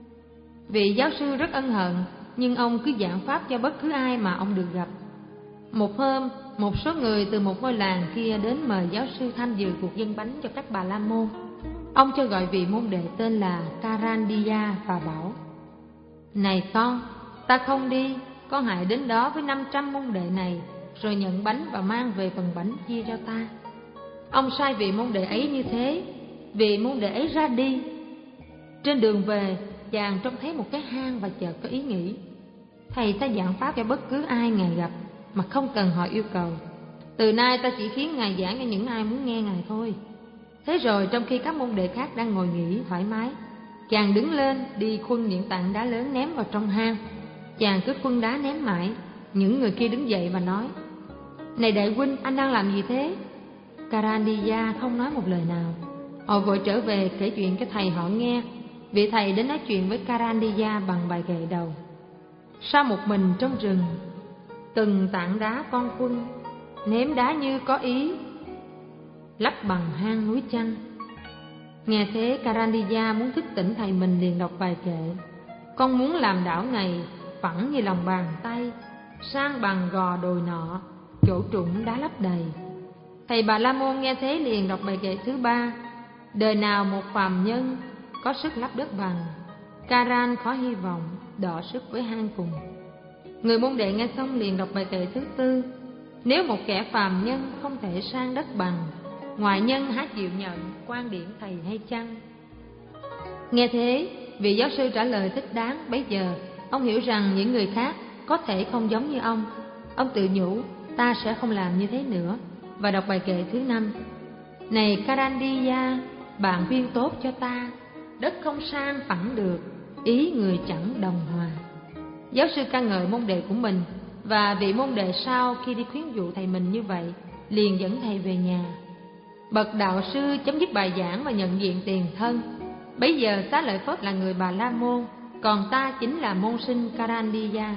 Vị giáo sư rất ân hận, nhưng ông cứ giảng pháp cho bất cứ ai mà ông được gặp. Một hôm, một số người từ một ngôi làng kia đến mời giáo sư tham dự cuộc dâng bánh cho các bà la môn. Ông cho gọi vị môn đệ tên là Karandiya và bảo: này con, ta không đi, con hãy đến đó với năm trăm môn đệ này, rồi nhận bánh và mang về phần bánh chia cho ta. Ông sai vị môn đệ ấy như thế. Vị môn đệ ấy ra đi. Trên đường về, chàng trông thấy một cái hang và chợt có ý nghĩ: thầy ta giảng pháp cho bất cứ ai Ngài gặp mà không cần họ yêu cầu. Từ nay ta chỉ khiến Ngài giảng cho những ai muốn nghe Ngài thôi. Thế rồi trong khi các môn đệ khác đang ngồi nghỉ thoải mái, chàng đứng lên đi khuân những tảng đá lớn ném vào trong hang. Chàng cứ khuân đá ném mãi. Những người kia đứng dậy và nói: này đại huynh, anh đang làm gì thế? Karandiya không nói một lời nào. Họ vội trở về kể chuyện cho thầy họ nghe. Vị thầy đến nói chuyện với Karandiya bằng bài kệ đầu: sau một mình trong rừng, từng tảng đá con khuân, ném đá như có ý, lấp bằng hang núi chăng. Nghe thế, Karandiya muốn thức tỉnh thầy mình, liền đọc bài kệ: con muốn làm đảo này phẳng như lòng bàn tay, sang bằng gò đồi nọ, chỗ trũng đá lấp đầy. Thầy Bà La Môn nghe thế liền đọc bài kệ thứ ba: đời nào một phàm nhân có sức lấp đất bằng, Karan khó hy vọng đọ sức với hang cùng. Người môn đệ nghe xong liền đọc bài kệ thứ tư: nếu một kẻ phàm nhân không thể sang đất bằng, ngoại nhân há chịu nhận quan điểm thầy hay chăng? Nghe thế, vị giáo sư trả lời thích đáng. Bấy giờ ông hiểu rằng những người khác có thể không giống như ông. Ông tự nhủ: ta sẽ không làm như thế nữa, và đọc bài kệ thứ năm: này Karandiya, bạn khuyên tốt cho ta, đất không sang phẳng được, ý người chẳng đồng hòa. Giáo sư ca ngợi môn đệ của mình, và vị môn đệ sau khi đi khuyến dụ thầy mình như vậy liền dẫn thầy về nhà. Bậc đạo sư chấm dứt bài giảng và nhận diện tiền thân. Bấy giờ Xá Lợi Phất là người Bà La Môn, còn ta chính là môn sinh Karandiya.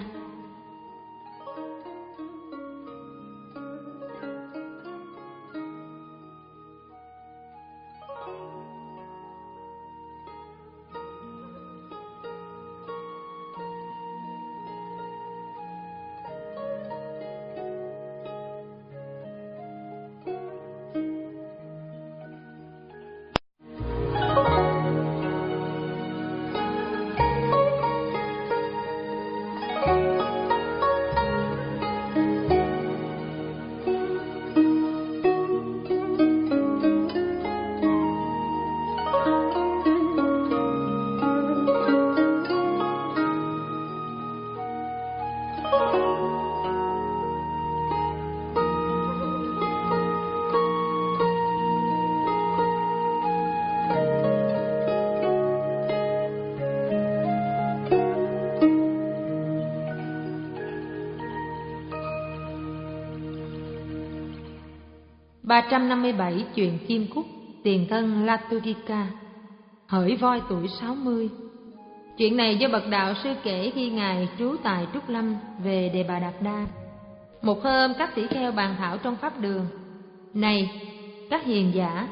ba trăm năm mươi bảy. Chuyện chim cút, tiền thân Latudika, hỡi voi tuổi sáu mươi. Chuyện này do bậc đạo sư kể khi ngài trú tại Trúc Lâm về Đề Bà Đạt Đa. Một hôm các tỷ kheo bàn thảo trong pháp đường: này các hiền giả,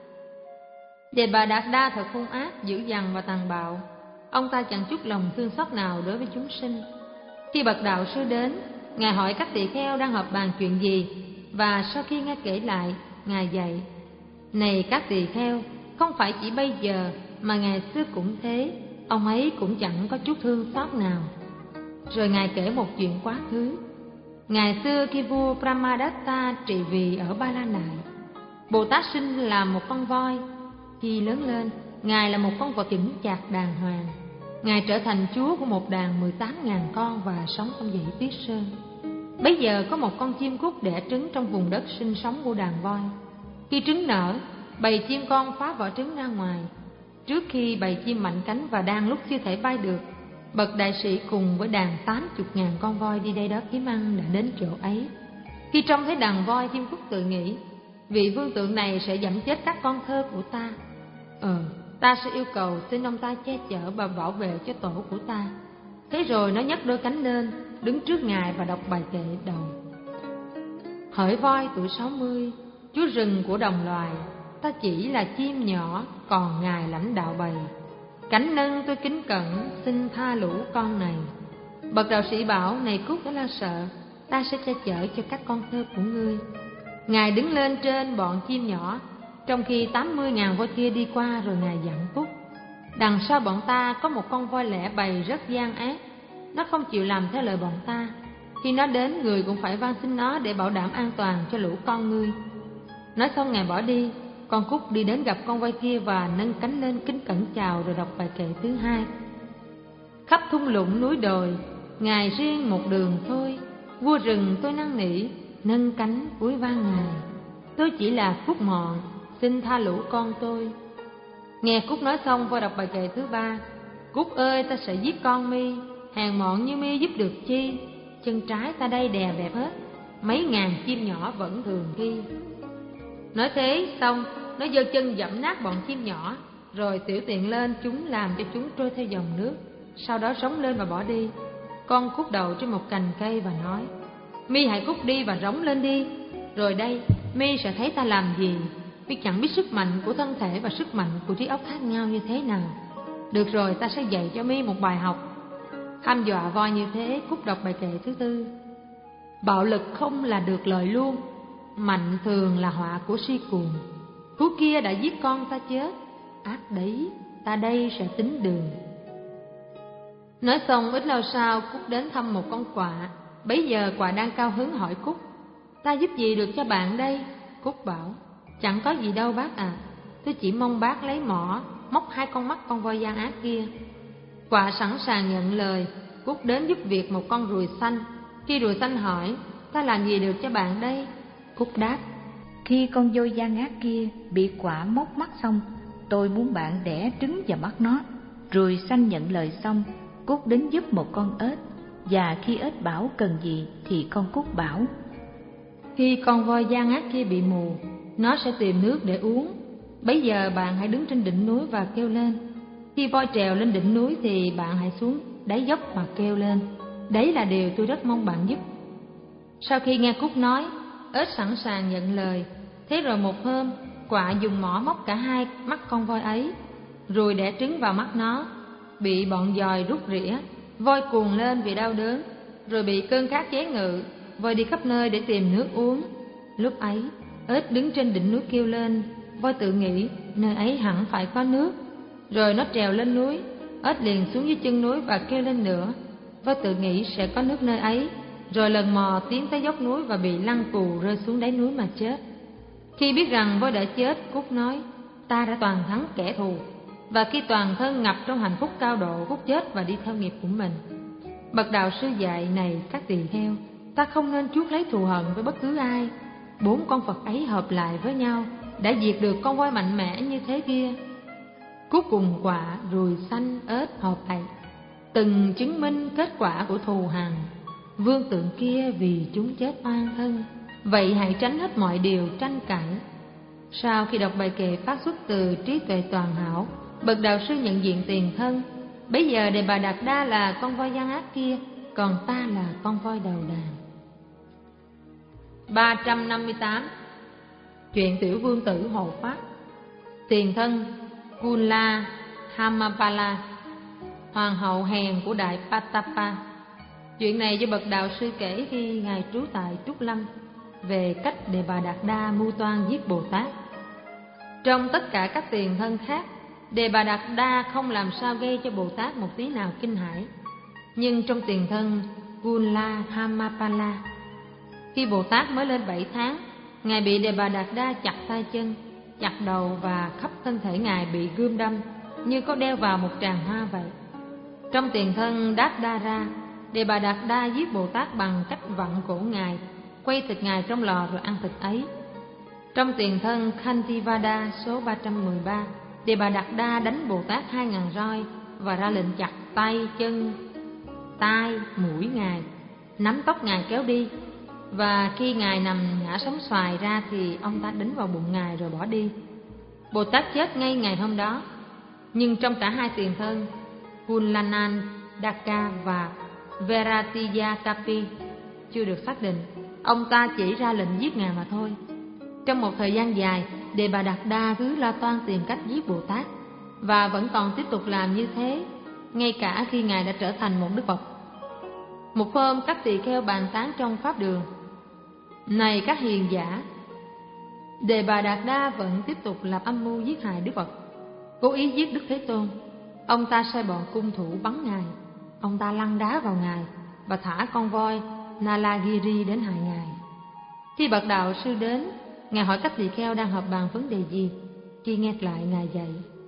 Đề Bà Đạt Đa thật hung ác, dữ dằn và tàn bạo. Ông ta chẳng chút lòng thương xót nào đối với chúng sinh. Khi bậc đạo sư đến, ngài hỏi các tỷ kheo đang họp bàn chuyện gì, và sau khi nghe kể lại, ngài dạy: này các tỳ kheo, không phải chỉ bây giờ mà ngày xưa cũng thế, ông ấy cũng chẳng có chút thương xót nào. Rồi ngài kể một chuyện quá khứ. Ngày xưa khi vua Brahmadatta trị vì ở Ba La Nại, Bồ Tát sinh làm một con voi. Khi lớn lên, ngài là một con vật chững chạc đàng hoàng. Ngài trở thành chúa của một đàn mười tám nghìn con và sống trong dãy Tuyết Sơn. Bấy giờ có một con chim cút đẻ trứng trong vùng đất sinh sống của đàn voi. Khi trứng nở, bầy chim con phá vỏ trứng ra ngoài. Trước khi bầy chim mạnh cánh và đang lúc chưa thể bay được, bậc đại sĩ cùng với đàn tám chục ngàn con voi đi đây đó kiếm ăn đã đến chỗ ấy. Khi trông thấy đàn voi, chim cút tự nghĩ: vị vương tượng này sẽ giẫm chết các con thơ của ta. Ờ, ta sẽ yêu cầu xin ông ta che chở và bảo vệ cho tổ của ta. Thế rồi nó nhấc đôi cánh lên, đứng trước ngài và đọc bài kệ đầu: hỡi voi tuổi sáu mươi, chúa rừng của đồng loài, ta chỉ là chim nhỏ, còn ngài lãnh đạo bầy. Cánh nâng tôi kính cẩn, xin tha lũ con này. Bậc đạo sĩ bảo: này Cút đã lo sợ, ta sẽ che chở cho các con thơ của ngươi. Ngài đứng lên trên bọn chim nhỏ, trong khi tám mươi ngàn voi kia đi qua, rồi ngài dặn Cút: đằng sau bọn ta có một con voi lẻ bầy rất gian ác, nó không chịu làm theo lời bọn ta. Khi nó đến, người cũng phải van xin nó để bảo đảm an toàn cho lũ con ngươi. Nói xong ngài bỏ đi. Con Cút đi đến gặp con voi kia và nâng cánh lên kính cẩn chào, rồi đọc bài kệ thứ hai: khắp thung lũng núi đồi, ngài riêng một đường thôi. Vua rừng tôi năn nỉ, nâng cánh cúi van ngài. Tôi chỉ là Cút mọn, xin tha lũ con tôi. Nghe Cút nói xong, voi đọc bài kệ thứ ba: Cút ơi, ta sẽ giết con mi, hèn mọn như mi giúp được chi. Chân trái ta đây đè bẹp hết, mấy ngàn chim nhỏ vẫn thường ghi. Nói thế xong, nó giơ chân dẫm nát bọn chim nhỏ, rồi tiểu tiện lên chúng làm cho chúng trôi theo dòng nước. Sau đó rống lên và bỏ đi. Con Cút đậu trên một cành cây và nói: mi hãy cút đi và rống lên đi, rồi đây mi sẽ thấy ta làm gì. Mi chẳng biết sức mạnh của thân thể và sức mạnh của trí óc khác nhau như thế nào. Được rồi, ta sẽ dạy cho mi một bài học. Hăm dọa voi như thế, Cút đọc bài kệ thứ tư: bạo lực không là được lời luôn, mạnh thường là họa của si cuồng. Thú kia đã giết con ta chết, ác đấy, ta đây sẽ tính đường. Nói xong, ít lâu sau Cút đến thăm một con quạ. Bấy giờ quạ đang cao hứng hỏi Cút: ta giúp gì được cho bạn đây? Cút bảo: chẳng có gì đâu bác à, tôi chỉ mong bác lấy mỏ móc hai con mắt con voi gian ác kia. Quạ sẵn sàng nhận lời. Cút đến giúp việc một con ruồi xanh. Khi ruồi xanh hỏi: ta làm gì được cho bạn đây? Cút đáp: khi con voi gian ác kia bị quạ móc mắt xong, tôi muốn bạn đẻ trứng vào mắt nó. Ruồi xanh nhận lời xong, Cút đến giúp một con ếch. và khi ếch bảo cần gì thì con cút bảo. Khi con voi gian ác kia bị mù, nó sẽ tìm nước để uống. Bấy giờ bạn hãy đứng trên đỉnh núi và kêu lên. Khi voi trèo lên đỉnh núi thì bạn hãy xuống đáy dốc mà kêu lên. Đấy là điều tôi rất mong bạn giúp. Sau khi nghe Cút nói, ếch sẵn sàng nhận lời. Thế rồi một hôm, quạ dùng mỏ móc cả hai mắt con voi ấy, rồi đẻ trứng vào mắt nó. Bị bọn giòi rút rỉa, voi cuồng lên vì đau đớn, rồi bị cơn khát chế ngự. Voi đi khắp nơi để tìm nước uống. Lúc ấy, ếch đứng trên đỉnh núi kêu lên. Voi tự nghĩ nơi ấy hẳn phải có nước. Rồi nó trèo lên núi, ếch liền xuống dưới chân núi và kêu lên nữa. Voi tự nghĩ sẽ có nước nơi ấy, rồi lần mò tiến tới dốc núi và bị lăn cù rơi xuống đáy núi mà chết. Khi biết rằng voi đã chết, Cút nói, ta đã toàn thắng kẻ thù. Và khi toàn thân ngập trong hạnh phúc cao độ, Cút chết và đi theo nghiệp của mình. Bậc đạo sư dạy này các tỳ kheo, ta không nên chuốc lấy thù hận với bất cứ ai. Bốn con vật ấy hợp lại với nhau đã diệt được con voi mạnh mẽ như thế kia. Cút cùng quạ, ruồi xanh, ếch hợp lại, từng chứng minh kết quả của thù hằn. Vương tượng kia vì chúng chết oan thân, vậy hãy tránh hết mọi điều tranh cãi. Sau khi đọc bài kệ phát xuất từ trí tuệ toàn hảo, bậc đạo sư nhận diện tiền thân. Bấy giờ Đề Bà Đạt Đa là con voi gian ác kia, còn ta là con voi đầu đàn. Ba trăm năm mươi tám. Chuyện tiểu vương tử hộ pháp. Tiền thân Kunla Hamapala, hoàng hậu hèn của Đại Patapa. Chuyện này do bậc đạo sư kể khi ngài trú tại Trúc Lâm, về cách Đề Bà Đạt Đa mưu toan giết Bồ Tát. Trong tất cả các tiền thân khác, Đề Bà Đạt Đa không làm sao gây cho Bồ Tát một tí nào kinh hãi. Nhưng trong tiền thân Kunla Hamapala, khi Bồ Tát mới lên bảy tháng, ngài bị Đề Bà Đạt Đa chặt tay chân, chặt đầu và khắp thân thể ngài bị gươm đâm như có đeo vào một tràng hoa vậy. Trong tiền thân Đát Đa Ra, Đề Bà Đạt Đa giết Bồ Tát bằng cách vặn cổ ngài, quay thịt ngài trong lò rồi ăn thịt ấy. Trong tiền thân Khantivada số ba trăm mười ba, Đề Bà Đạt Đa đánh Bồ Tát hai ngàn roi và ra lệnh chặt tay, chân, tai, mũi ngài, nắm tóc ngài kéo đi. Và khi ngài nằm ngã sóng xoài ra thì ông ta đánh vào bụng ngài rồi bỏ đi. Bồ Tát chết ngay ngày hôm đó. Nhưng trong cả hai tiền thân Kunlanan Daka và Veratiyakapi chưa được xác định, ông ta chỉ ra lệnh giết ngài mà thôi. Trong một thời gian dài, Đề Bà Đạt Đa cứ lo toan tìm cách giết Bồ Tát, và vẫn còn tiếp tục làm như thế ngay cả khi ngài đã trở thành một đức Phật. Một hôm, các tỳ kheo bàn tán trong pháp đường: này các hiền giả, Đề Bà Đạt Đa vẫn tiếp tục lập âm mưu giết hại Đức Phật, cố ý giết Đức Thế Tôn. Ông ta sai bọn cung thủ bắn ngài, ông ta lăn đá vào ngài và thả con voi Nalagiri đến hại ngài. Khi bậc đạo sư đến, ngài hỏi các tỳ kheo đang họp bàn vấn đề gì. Khi nghe lại, ngài dạy: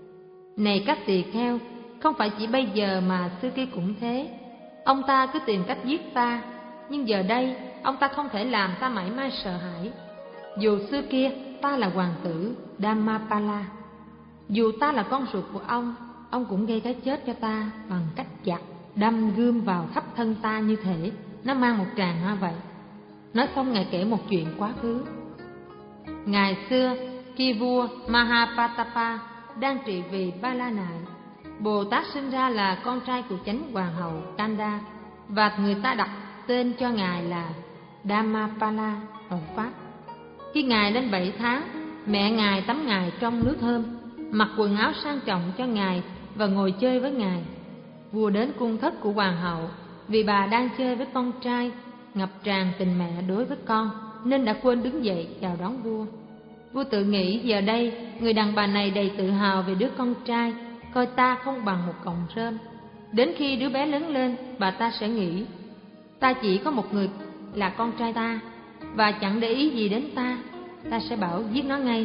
này các tỳ kheo, không phải chỉ bây giờ mà xưa kia cũng thế. Ông ta cứ tìm cách giết ta, nhưng giờ đây ông ta không thể làm ta mảy may sợ hãi. Dù xưa kia ta là hoàng tử Dhammapala, dù ta là con ruột của ông, ông cũng gây cái chết cho ta bằng cách chặt, đâm gươm vào khắp thân ta như thể nó mang một tràng hoa vậy. Nói xong, ngài kể một chuyện quá khứ. Ngày xưa, khi vua Mahapatapa đang trị vì Ba La Nại, Bồ Tát sinh ra là con trai của chánh hoàng hậu Kanda, và người ta đặt tên cho ngài là Dhammapala hộ pháp. Khi ngài lên bảy tháng, mẹ ngài tắm ngài trong nước thơm, mặc quần áo sang trọng cho ngài và ngồi chơi với ngài. Vua đến cung thất của hoàng hậu, vì bà đang chơi với con trai, ngập tràn tình mẹ đối với con, nên đã quên đứng dậy chào đón vua. Vua tự nghĩ giờ đây người đàn bà này đầy tự hào về đứa con trai, coi ta không bằng một cọng rơm. Đến khi đứa bé lớn lên, bà ta sẽ nghĩ ta chỉ có một người là con trai ta, và chẳng để ý gì đến ta, ta sẽ bảo giết nó ngay.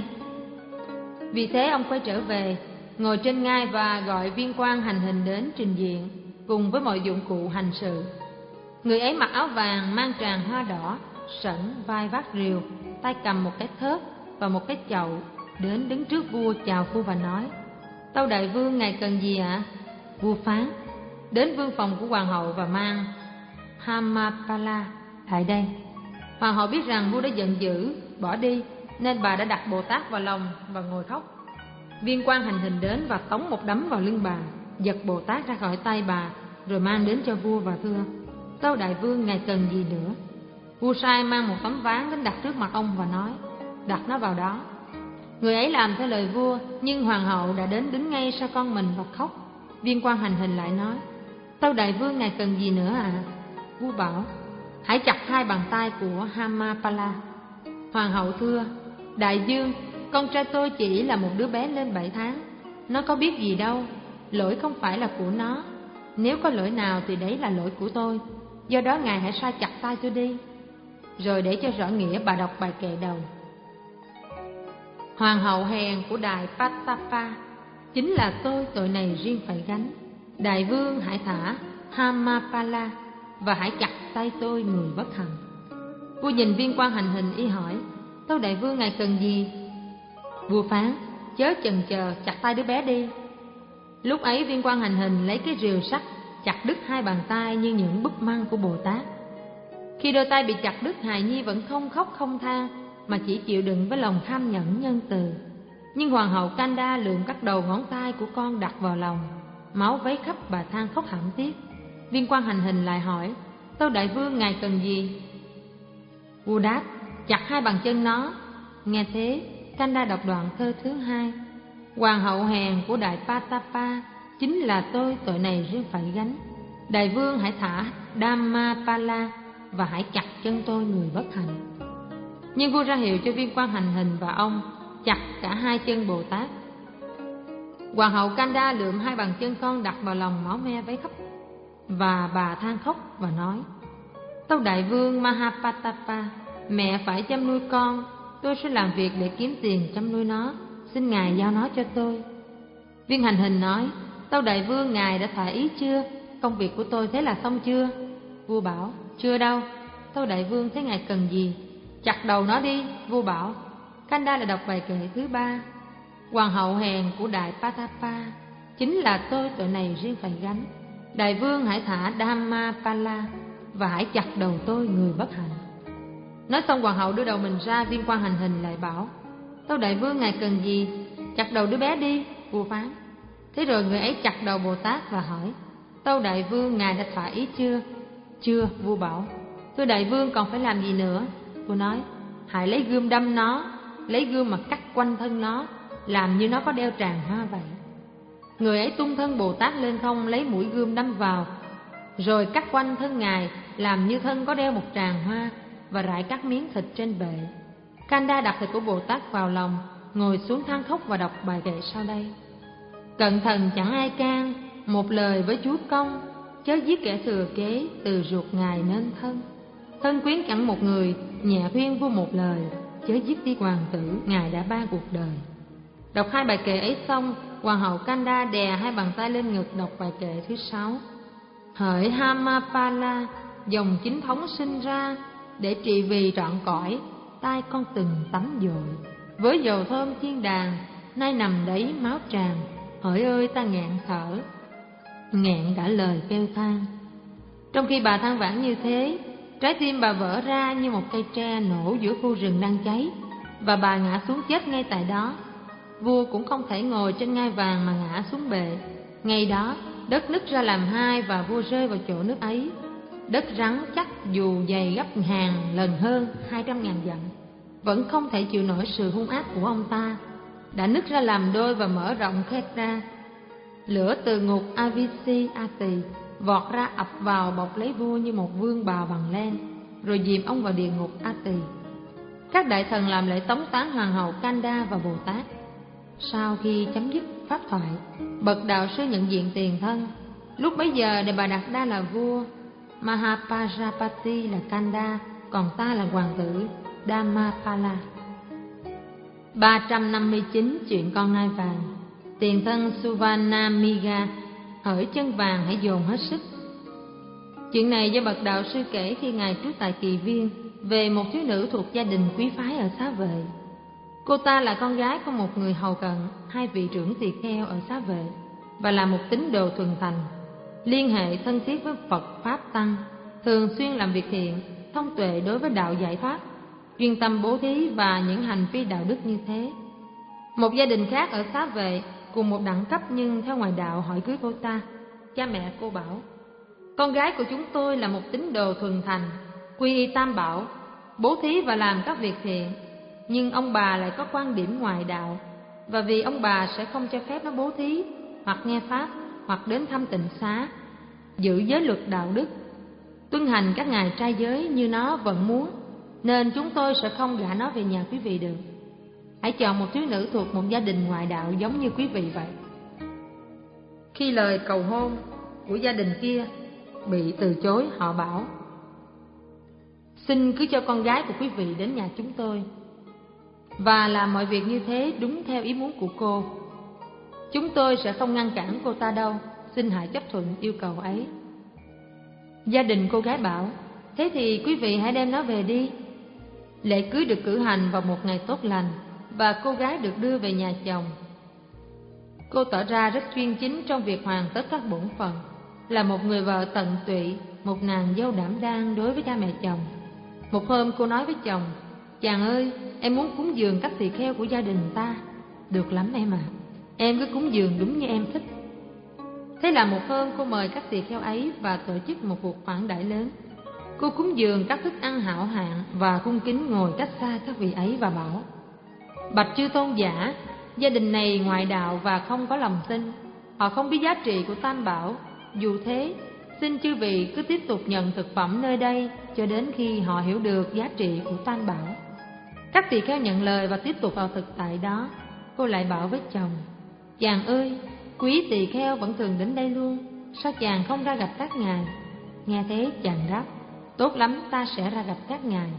Vì thế ông quay trở về, ngồi trên ngai và gọi viên quan hành hình đến trình diện cùng với mọi dụng cụ hành sự. Người ấy mặc áo vàng mang tràng hoa đỏ, sẵn vai vác rìu, tay cầm một cái thớt và một cái chậu, đến đứng trước vua chào vua và nói: tâu đại vương, ngài cần gì ạ? À? Vua phán: đến vương phòng của hoàng hậu và mang Hamapala lại đây. Hoàng hậu biết rằng vua đã giận dữ bỏ đi, nên bà đã đặt Bồ Tát vào lòng và ngồi khóc. Viên quan hành hình đến và tống một đấm vào lưng bà, giật Bồ Tát ra khỏi tay bà, rồi mang đến cho vua và thưa: Tâu đại vương, ngài cần gì nữa? Vua sai mang một tấm ván đến đặt trước mặt ông và nói: đặt nó vào đó. Người ấy làm theo lời vua, nhưng hoàng hậu đã đến đứng ngay sau con mình và khóc. Viên quan hành hình lại nói: Tâu đại vương, ngài cần gì nữa à? Vua bảo: hãy chặt hai bàn tay của Hamapala. Hoàng hậu thưa: đại vương, con trai tôi chỉ là một đứa bé lên bảy tháng, nó có biết gì đâu, lỗi không phải là của nó. Nếu có lỗi nào thì đấy là lỗi của tôi, do đó ngài hãy sai chặt tay tôi đi. Rồi để cho rõ nghĩa, bà đọc bài kệ đầu: Hoàng hậu hèn của Đại Patapa, chính là tôi, tội này riêng phải gánh. Đại vương hãy thả Hamapala và hãy chặt tay tôi, người bất hạnh. Vua nhìn viên quan hành hình y hỏi: Tâu đại vương, ngài cần gì? Vua phán: chớ chần chờ, chặt tay đứa bé đi. Lúc ấy viên quan hành hình lấy cái rìu sắt chặt đứt hai bàn tay như những búp măng của Bồ Tát. Khi đôi tay bị chặt đứt, hài nhi vẫn không khóc không than, mà chỉ chịu đựng với lòng kham nhẫn nhân từ. Nhưng hoàng hậu Kanda lượm các đầu ngón tay của con đặt vào lòng, máu vấy khắp, bà than khóc thảm thiết. Viên quan hành hình lại hỏi: Tâu đại vương, ngài cần gì? Vua đáp: chặt hai bàn chân nó. Nghe thế, Kanda đọc đoạn thơ thứ hai: Hoàng hậu hèn của Đại Patapa, chính là tôi, tội này riêng phải gánh. Đại vương hãy thả Dhammapala và hãy chặt chân tôi, người bất hạnh. Nhưng vua ra hiệu cho viên quan hành hình và ông chặt cả hai chân Bồ Tát. Hoàng hậu Kanda lượm hai bàn chân con đặt vào lòng, máu me vấy khắp, và bà than khóc và nói: Tâu đại vương Mahapatapa, mẹ phải chăm nuôi con, tôi sẽ làm việc để kiếm tiền chăm nuôi nó, xin ngài giao nó cho tôi. Viên hành hình nói: Tâu đại vương, ngài đã thỏa ý chưa? Công việc của tôi thế là xong chưa? Vua bảo: chưa đâu. Tâu đại vương, thế ngài cần gì? Chặt đầu nó đi. Vua bảo. Kanda là đọc bài kệ thứ ba: Hoàng hậu hèn của Đại Patapa, chính là tôi, tội này riêng phải gánh. Đại vương hãy thả Dhammapala và hãy chặt đầu tôi, người bất hạnh. Nói xong, hoàng hậu đưa đầu mình ra. Viên quan hành hình lại bảo: Tâu đại vương, ngài cần gì? Chặt đầu đứa bé đi. Vua phán. Thế rồi người ấy chặt đầu Bồ Tát và hỏi: Tâu đại vương, ngài đã thỏa ý chưa? Chưa. Vua bảo: Thưa đại vương, còn phải làm gì nữa? Vua nói: hãy lấy gươm đâm nó, lấy gươm mà cắt quanh thân nó, làm như nó có đeo tràng hoa vậy. Người ấy tung thân Bồ Tát lên không, lấy mũi gươm đâm vào, rồi cắt quanh thân ngài, làm như thân có đeo một tràng hoa, và rải các miếng thịt trên bệ. Kanda đặt thịt của Bồ Tát vào lòng, ngồi xuống than khóc và đọc bài kệ sau đây: Cận thần chẳng ai can, một lời với chúa công, chớ giết kẻ thừa kế, từ ruột ngài nên thân. Thân quyến chẳng một người, nhẹ khuyên vua một lời, chớ giết đi hoàng tử, ngài đã ba cuộc đời. Đọc hai bài kệ ấy xong, hoàng hậu Kanda đè hai bàn tay lên ngực, đọc bài kệ thứ sáu: Hỡi Hamapala, dòng chính thống sinh ra, để trị vì trọn cõi, tai con từng tắm dội. Với dầu thơm thiên đàng, nay nằm đấy máu tràn. Hỡi ơi, ta nghẹn thở, nghẹn cả lời kêu than. Trong khi bà than vãn như thế, trái tim bà vỡ ra như một cây tre nổ giữa khu rừng đang cháy, và bà ngã xuống chết ngay tại đó. Vua cũng không thể ngồi trên ngai vàng mà ngã xuống bệ. Ngay đó, đất nứt ra làm hai và vua rơi vào chỗ nước ấy. Đất rắn chắc dù dày gấp hàng lần hơn hai trăm ngàn dặm, vẫn không thể chịu nổi sự hung ác của ông ta. Đã nứt ra làm đôi và mở rộng khe ra. Lửa từ ngục Avisi Ati vọt ra ập vào, bọc lấy vua như một vương bào bằng len, rồi dìm ông vào địa ngục Ati. Các đại thần làm lễ tống tán hoàng hậu Kanda và Bồ Tát. Sau khi chấm dứt pháp thoại, bậc đạo sư nhận diện tiền thân. Lúc bấy giờ Đề Bà Đạt Đa là vua, Mahapajapati là Kanda, còn ta là hoàng tử Dhammapala. Ba trăm năm mươi chín chuyện con ngai vàng. Tiền thân Suvanamiga: hỡi chân vàng, hãy dồn hết sức. Chuyện này do bậc đạo sư kể khi ngài trú tại Kỳ Viên, về một thiếu nữ thuộc gia đình quý phái ở Xá Vệ. Cô ta là con gái của một người hầu cận hai vị trưởng tỳ kheo ở Xá Vệ, và là một tín đồ thuần thành, liên hệ thân thiết với Phật Pháp Tăng, thường xuyên làm việc thiện, thông tuệ đối với đạo giải thoát, chuyên tâm bố thí và những hành vi đạo đức như thế. Một gia đình khác ở Xá Vệ cùng một đẳng cấp nhưng theo ngoài đạo hỏi cưới cô ta. Cha mẹ cô bảo: con gái của chúng tôi là một tín đồ thuần thành, quy y Tam Bảo, bố thí và làm các việc thiện, nhưng ông bà lại có quan điểm ngoài đạo, và vì ông bà sẽ không cho phép nó bố thí, hoặc nghe pháp, hoặc đến thăm tịnh xá, giữ giới luật đạo đức, tuân hành các ngày trai giới như nó vẫn muốn, nên chúng tôi sẽ không gả nó về nhà quý vị được. Hãy chọn một thiếu nữ thuộc một gia đình ngoại đạo giống như quý vị vậy. Khi lời cầu hôn của gia đình kia bị từ chối, họ bảo: xin cứ cho con gái của quý vị đến nhà chúng tôi và làm mọi việc như thế đúng theo ý muốn của cô. Chúng tôi sẽ không ngăn cản cô ta đâu, xin hãy chấp thuận yêu cầu ấy. Gia đình cô gái bảo: thế thì quý vị hãy đem nó về đi. Lễ cưới được cử hành vào một ngày tốt lành, và cô gái được đưa về nhà chồng. Cô tỏ ra rất chuyên chính trong việc hoàn tất các bổn phận, là một người vợ tận tụy, một nàng dâu đảm đang đối với cha mẹ chồng. Một hôm cô nói với chồng: chàng ơi, em muốn cúng dường các tỳ kheo của gia đình ta. Được lắm em ạ, à. Em cứ cúng dường đúng như em thích. Thế là một hôm cô mời các tỳ kheo ấy và tổ chức một cuộc khoản đãi lớn. Cô cúng dường các thức ăn hảo hạng và cung kính ngồi cách xa các vị ấy và bảo: bạch chư tôn giả, gia đình này ngoại đạo và không có lòng tin, họ không biết giá trị của Tam Bảo. Dù thế, xin chư vị cứ tiếp tục nhận thực phẩm nơi đây cho đến khi họ hiểu được giá trị của Tam Bảo. Các tỳ kheo nhận lời và tiếp tục vào thực tại đó. Cô lại bảo với chồng: chàng ơi, quý tỳ kheo vẫn thường đến đây luôn, sao chàng không ra gặp các ngài? Nghe thế chàng đáp: tốt lắm, ta sẽ ra gặp các ngài.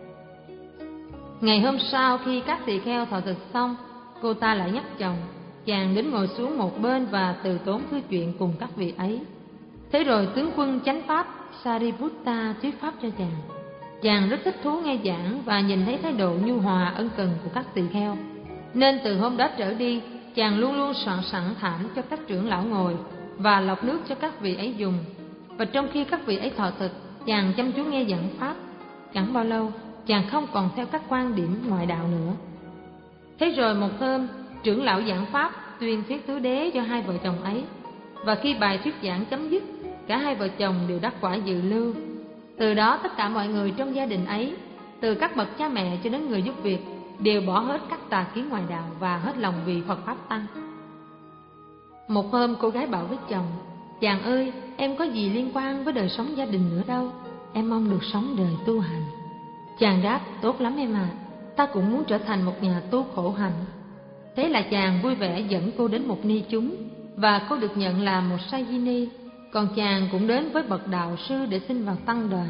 Ngày hôm sau, khi các tỳ kheo thọ thực xong, cô ta lại nhắc chồng. Chàng đến ngồi xuống một bên và từ tốn thư chuyện cùng các vị ấy. Thế rồi tướng quân chánh pháp Sariputta thuyết pháp cho chàng. Chàng rất thích thú nghe giảng và nhìn thấy thái độ nhu hòa ân cần của các tỳ kheo, nên từ hôm đó trở đi, chàng luôn luôn soạn sẵn thảm cho các trưởng lão ngồi và lọc nước cho các vị ấy dùng. Và trong khi các vị ấy thọ thực, chàng chăm chú nghe giảng pháp. Chẳng bao lâu, chàng không còn theo các quan điểm ngoại đạo nữa. Thế rồi một hôm, trưởng lão giảng pháp tuyên thuyết tứ đế cho hai vợ chồng ấy, và khi bài thuyết giảng chấm dứt, cả hai vợ chồng đều đắc quả dự lưu. Từ đó tất cả mọi người trong gia đình ấy, từ các bậc cha mẹ cho đến người giúp việc, đều bỏ hết các tà kiến ngoại đạo và hết lòng vì Phật pháp tăng. Một hôm cô gái bảo với chồng: chàng ơi, em có gì liên quan với đời sống gia đình nữa đâu, em mong được sống đời tu hành. Chàng đáp: tốt lắm em à, ta cũng muốn trở thành một nhà tu khổ hạnh. Thế là chàng vui vẻ dẫn cô đến một ni chúng, và cô được nhận làm một sa di ni. Còn chàng cũng đến với bậc đạo sư để xin vào tăng đoàn.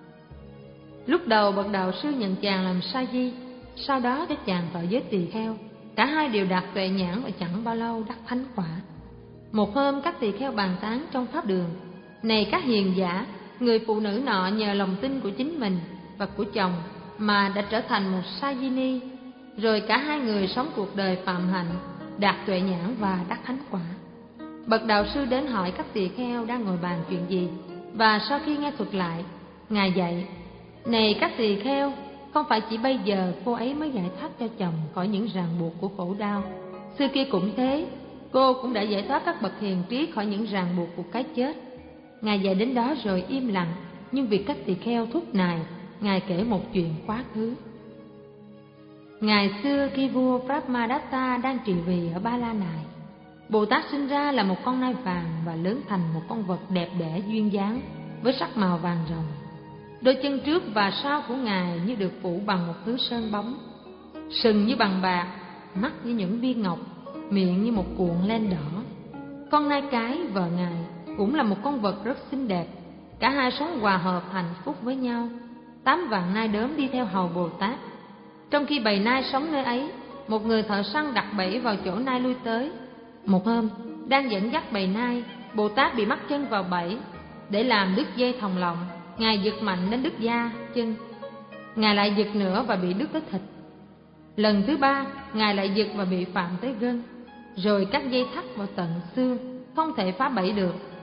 Lúc đầu bậc đạo sư nhận chàng làm sa di, sau đó cho chàng vào giới tỳ kheo. Cả hai đều đạt tuệ nhãn và chẳng bao lâu đắc thánh quả. Một hôm các tỳ kheo bàn tán trong pháp đường: này các hiền giả, người phụ nữ nọ nhờ lòng tin của chính mình và của chồng mà đã trở thành một sa di ni, rồi cả hai người sống cuộc đời phạm hạnh, đạt tuệ nhãn và đắc thánh quả. Bậc đạo sư đến hỏi các tỳ kheo đang ngồi bàn chuyện gì, và sau khi nghe thuật lại, ngài dạy: này các tỳ kheo, không phải chỉ bây giờ cô ấy mới giải thoát cho chồng khỏi những ràng buộc của khổ đau. Xưa kia cũng thế, cô cũng đã giải thoát các bậc hiền trí khỏi những ràng buộc của cái chết. Ngài dạy đến đó rồi im lặng, nhưng việc các tỳ kheo thúc nài, ngài kể một chuyện quá khứ. Ngày xưa khi vua Brahmadatta đang trị vì ở Ba La Nại, Bồ Tát sinh ra là một con nai vàng và lớn thành một con vật đẹp đẽ duyên dáng với sắc màu vàng ròng. Đôi chân trước và sau của ngài như được phủ bằng một thứ sơn bóng, sừng như bằng bạc, mắt như những viên ngọc, miệng như một cuộn len đỏ. Con nai cái vợ ngài cũng là một con vật rất xinh đẹp. Cả hai sống hòa hợp hạnh phúc với nhau. Tám vạn nai đốm đi theo hầu Bồ Tát. Trong khi bầy nai sống nơi ấy, một người thợ săn đặt bẫy vào chỗ nai lui tới. Một hôm, đang dẫn dắt bầy nai, Bồ Tát bị mắc chân vào bẫy. Để làm đứt dây thòng lọng, ngài giật mạnh đến đứt da, chân. Ngài lại giật nữa và bị đứt tới thịt. Lần thứ ba, ngài lại giật và bị phạm tới gân. Rồi các dây thắt vào tận xương, không thể phá bẫy được.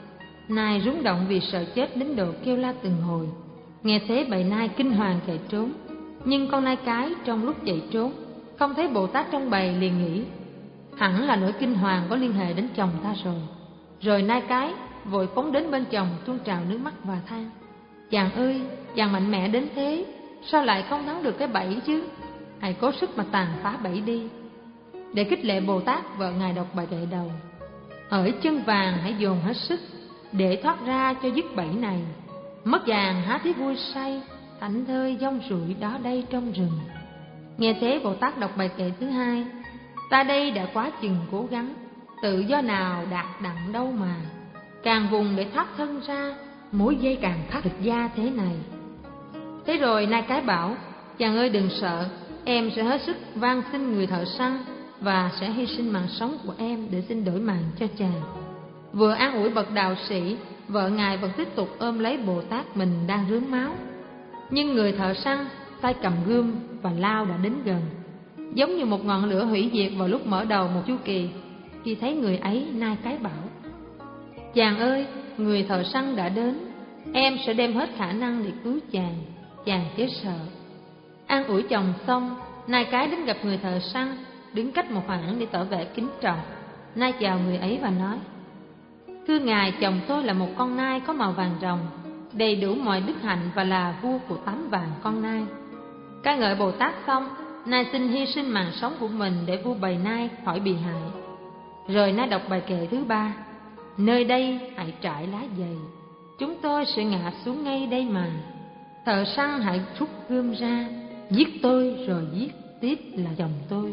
Nai rúng động vì sợ chết đến độ kêu la từng hồi. Nghe thế bầy nai kinh hoàng chạy trốn. Nhưng con nai cái trong lúc chạy trốn không thấy Bồ Tát trong bầy, liền nghĩ hẳn là nỗi kinh hoàng có liên hệ đến chồng ta rồi. Rồi nai cái vội phóng đến bên chồng, tuôn trào nước mắt và than: Chàng ơi, chàng mạnh mẽ đến thế, sao lại không thắng được cái bẫy chứ? Hãy cố sức mà tàn phá bẫy đi. Để khích lệ Bồ Tát, vợ ngài đọc bài kệ đầu: Hỡi chân vàng, hãy dồn hết sức để thoát ra cho dứt bẫy này. Mất vàng há thấy vui say, thảnh thơi dông rủi đó đây trong rừng. Nghe thế Bồ Tát đọc bài kệ thứ hai: Ta đây đã quá chừng cố gắng, tự do nào đạt đặng đâu mà. Càng vùng để thoát thân ra, mỗi giây càng thắt thịt da thế này. Thế rồi nai cái bảo: Chàng ơi đừng sợ, em sẽ hết sức van xin người thợ săn và sẽ hy sinh mạng sống của em để xin đổi mạng cho chàng. Vừa an ủi bậc đạo sĩ, vợ ngài vẫn tiếp tục ôm lấy Bồ Tát mình đang rướm máu. Nhưng người thợ săn tay cầm gươm và lao đã đến gần, giống như một ngọn lửa hủy diệt vào lúc mở đầu một chu kỳ. Khi thấy người ấy, nai cái bảo: Chàng ơi, người thợ săn đã đến, em sẽ đem hết khả năng để cứu chàng, chàng chớ sợ. An ủi chồng xong, nai cái đến gặp người thợ săn, đứng cách một khoảng để tỏ vẻ kính trọng. Nai chào người ấy và nói: Thưa ngài, chồng tôi là một con nai có màu vàng ròng, đầy đủ mọi đức hạnh và là vua của tám vạn con nai. Ca ngợi Bồ Tát xong, nai xin hy sinh mạng sống của mình để vua bầy nai khỏi bị hại. Rồi nai đọc bài kệ thứ ba: Nơi đây hãy trải lá dày, chúng tôi sẽ ngã xuống ngay đây mà. Thợ săn hãy rút gươm ra, giết tôi rồi giết tiếp là chồng tôi.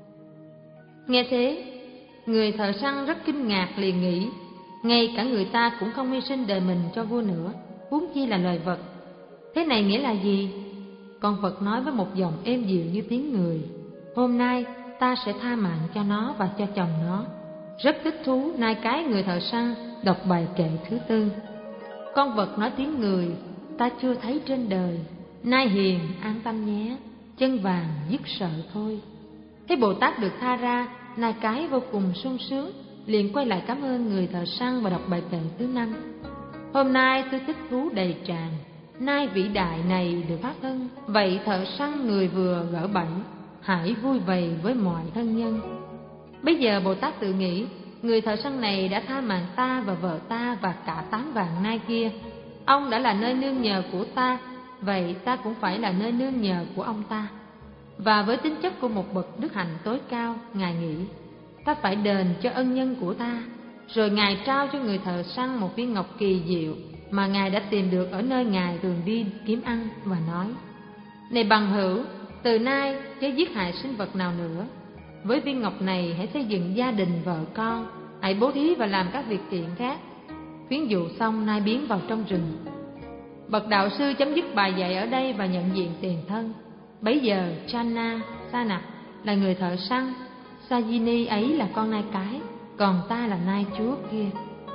Nghe thế, người thợ săn rất kinh ngạc, liền nghĩ ngay cả người ta cũng không hy sinh đời mình cho vua nữa, huống chi là loài vật. Thế này nghĩa là gì? Con vật nói với một giọng êm dịu như tiếng người: Hôm nay ta sẽ tha mạng cho nó và cho chồng nó. Rất thích thú, nai cái người thợ săn đọc bài kệ thứ tư: Con vật nói tiếng người, ta chưa thấy trên đời. Nai hiền an tâm nhé, chân vàng dứt sợ thôi. Thấy Bồ Tát được tha ra, nai cái vô cùng sung sướng, liền quay lại cảm ơn người thợ săn và đọc bài kệ thứ năm: Hôm nay tôi thích thú đầy tràn, nai vĩ đại này được thoát thân. Vậy thợ săn người vừa gỡ bẫy, hãy vui vầy với mọi thân nhân. Bây giờ Bồ Tát tự nghĩ, người thợ săn này đã tha mạng ta và vợ ta và cả tám vạn nai kia. Ông đã là nơi nương nhờ của ta, vậy ta cũng phải là nơi nương nhờ của ông ta. Và với tính chất của một bậc đức hạnh tối cao, ngài nghĩ ta phải đền cho ân nhân của ta. Rồi ngài trao cho người thợ săn một viên ngọc kỳ diệu mà ngài đã tìm được ở nơi ngài thường đi kiếm ăn, và nói: Này bằng hữu, từ nay chớ giết hại sinh vật nào nữa. Với viên ngọc này hãy xây dựng gia đình vợ con, hãy bố thí và làm các việc thiện khác. Khuyến dụ xong, nai biến vào trong rừng. Bậc đạo sư chấm dứt bài dạy ở đây và nhận diện tiền thân. Bấy giờ Channa Sa-nặc là người thợ săn, Sajini ấy là con nai cái, còn ta là nai chúa kia.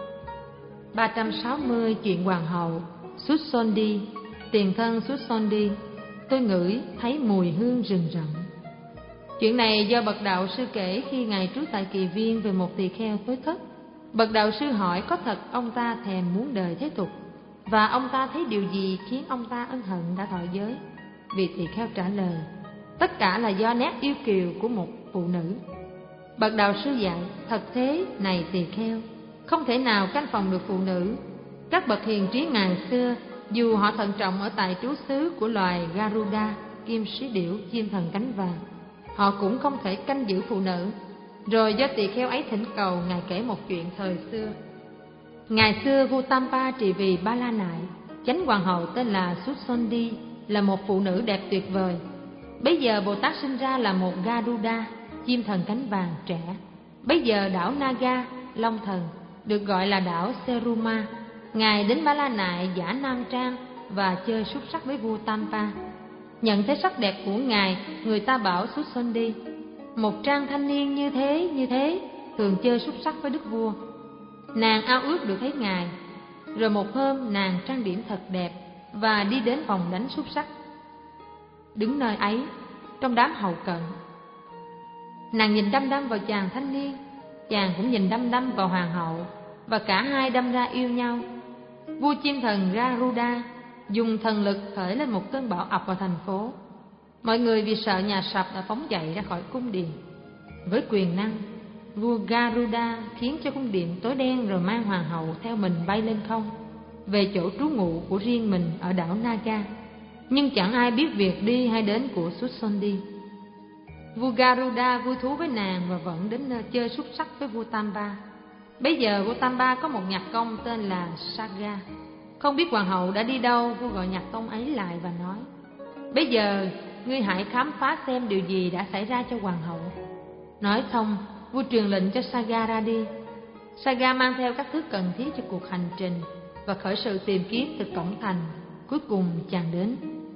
ba trăm sáu mươi chuyện hoàng hậu Susondi. Tiền thân Susondi, tôi ngửi thấy mùi hương rừng rậm. Chuyện này do bậc đạo sư kể khi ngài trú tại Kỳ Viên về một tỳ kheo tối thất. Bậc đạo sư hỏi có thật ông ta thèm muốn đời thế tục, và ông ta thấy điều gì khiến ông ta ân hận đã thọ giới. Vị tỳ kheo trả lời: tất cả là do nét yêu kiều của một phụ nữ. Bậc đạo sư dạy: thật thế này tỳ kheo, không thể nào canh phòng được phụ nữ. Các bậc hiền trí ngày xưa, dù họ thận trọng ở tại trú xứ của loài Garuda, kim sĩ điểu, chim thần cánh vàng, họ cũng không thể canh giữ phụ nữ. Rồi do tỳ kheo ấy thỉnh cầu, ngài kể một chuyện thời xưa. Ngày xưa vua Tampa trị vì Ba La Nại, chánh hoàng hậu tên là Susondi là một phụ nữ đẹp tuyệt vời. Bấy giờ Bồ Tát sinh ra là một Garuda, chim thần cánh vàng trẻ. Bấy giờ đảo Naga, Long Thần, được gọi là đảo Seruma, ngài đến Ba La Nại giả nam trang và chơi xúc sắc với vua Tampa. Nhận thấy sắc đẹp của ngài, người ta bảo Susondi: một trang thanh niên như thế như thế thường chơi xúc sắc với đức vua. Nàng ao ước được thấy ngài. Rồi một hôm nàng trang điểm thật đẹp và đi đến phòng đánh xúc sắc. Đứng nơi ấy, trong đám hầu cận, nàng nhìn đăm đăm vào chàng thanh niên, chàng cũng nhìn đăm đăm vào hoàng hậu. và cả hai đâm ra yêu nhau. Vua chim thần Garuda dùng thần lực khởi lên một cơn bão ập vào thành phố. Mọi người vì sợ nhà sập đã phóng dậy ra khỏi cung điện. Với quyền năng, vua Garuda khiến cho cung điện tối đen, rồi mang hoàng hậu theo mình bay lên không, về chỗ trú ngụ của riêng mình ở đảo Naga. Nhưng chẳng ai biết việc đi hay đến của Susondi. Vua Garuda vui thú với nàng và vẫn đến nơi chơi xúc sắc với vua Tamba. Bấy giờ vua Tamba có một nhạc công tên là Saga. Không biết hoàng hậu đã đi đâu, vua gọi nhạc công ấy lại và nói: bây giờ ngươi hãy khám phá xem điều gì đã xảy ra cho hoàng hậu. Nói xong, vua truyền lệnh cho Saga ra đi. Saga mang theo các thứ cần thiết cho cuộc hành trình và khởi sự tìm kiếm từ cổng thành. Cuối cùng chàng đến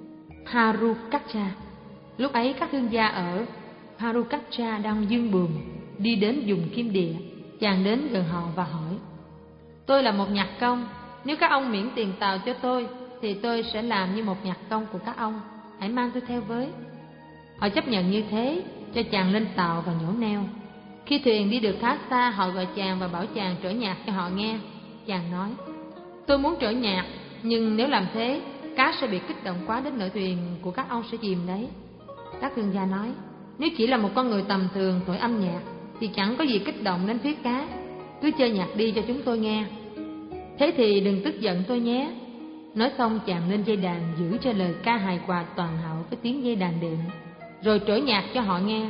Harukacha. Lúc ấy các thương gia ở Harukacha đang dương buồm đi đến vùng Kim Địa. Chàng đến gần họ và hỏi: tôi là một nhạc công, nếu các ông miễn tiền tàu cho tôi thì tôi sẽ làm như một nhạc công của các ông, hãy mang tôi theo với. Họ chấp nhận như thế, cho chàng lên tàu và nhổ neo. Khi thuyền đi được khá xa, họ gọi chàng và bảo chàng trổ nhạc cho họ nghe. Chàng nói: tôi muốn trổ nhạc, nhưng nếu làm thế, cá sẽ bị kích động quá đến nỗi thuyền của các ông sẽ chìm đấy. Các thương gia nói: nếu chỉ là một con người tầm thường thổi âm nhạc thì chẳng có gì kích động đến phía cá, cứ chơi nhạc đi cho chúng tôi nghe. Thế thì đừng tức giận tôi nhé. Nói xong chàng lên dây đàn giữ cho lời ca hài hòa toàn hậu với tiếng dây đàn điện, rồi trổ nhạc cho họ nghe.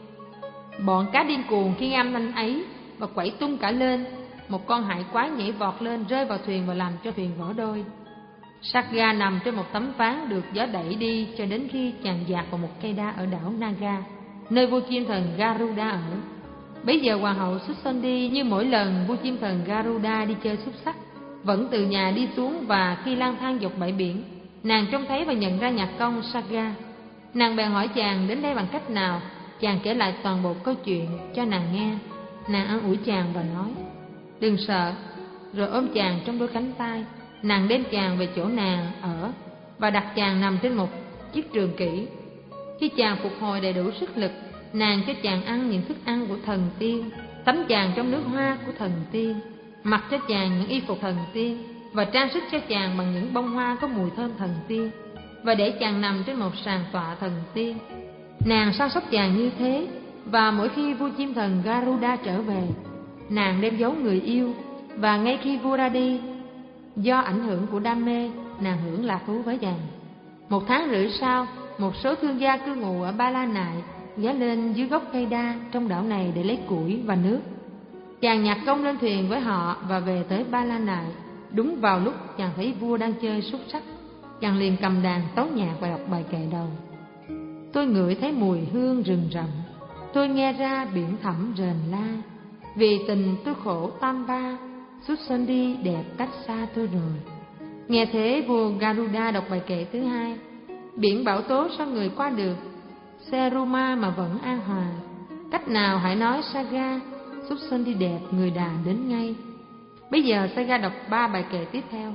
Bọn cá điên cuồng khi nghe âm thanh ấy và quẩy tung cả lên. Một con hải quái nhảy vọt lên, rơi vào thuyền và làm cho thuyền vỡ đôi. Saga nằm trên một tấm ván được gió đẩy đi cho đến khi chàng dạt vào một cây đa ở đảo Naga, nơi vua chim thần Garuda ở. Bấy giờ hoàng hậu Susondi, như mỗi lần vua chim thần Garuda đi chơi xúc sắc, vẫn từ nhà đi xuống, và khi lang thang dọc bãi biển, nàng trông thấy và nhận ra nhạc công Saga. Nàng bèn hỏi chàng đến đây bằng cách nào. Chàng kể lại toàn bộ câu chuyện cho nàng nghe. Nàng an ủi chàng và nói: đừng sợ. Rồi ôm chàng trong đôi cánh tay. Nàng đem chàng về chỗ nàng ở và đặt chàng nằm trên một chiếc trường kỷ. Khi chàng phục hồi đầy đủ sức lực, nàng cho chàng ăn những thức ăn của thần tiên, tắm chàng trong nước hoa của thần tiên, mặc cho chàng những y phục thần tiên, và trang sức cho chàng bằng những bông hoa có mùi thơm thần tiên, và để chàng nằm trên một sàn tọa thần tiên. Nàng săn sóc chàng như thế, và mỗi khi vua chim thần Garuda trở về, nàng đem giấu người yêu. Và ngay khi vua ra đi, do ảnh hưởng của đam mê, nàng hưởng lạc thú với chàng. Một tháng rưỡi sau, một số thương gia cư ngụ ở Ba La Nại ghé lên dưới gốc cây đa trong đảo này để lấy củi và nước. Chàng nhạc công lên thuyền với họ và về tới Ba La Nại. Đúng vào lúc chàng thấy vua đang chơi xúc sắc, chàng liền cầm đàn tấu nhạc và đọc bài kệ đầu: tôi ngửi thấy mùi hương rừng rậm, tôi nghe ra biển thẳm rền la, vì tình tôi khổ tam ba, Susondi đẹp cách xa tôi rồi. Nghe thế, vua Garuda đọc bài kệ thứ hai: biển bão tố sao người qua được, Seruma mà vẫn an hòa, cách nào hãy nói Saga, Susondi đẹp người đà đến ngay. Bây giờ Saga đọc ba bài kệ tiếp theo: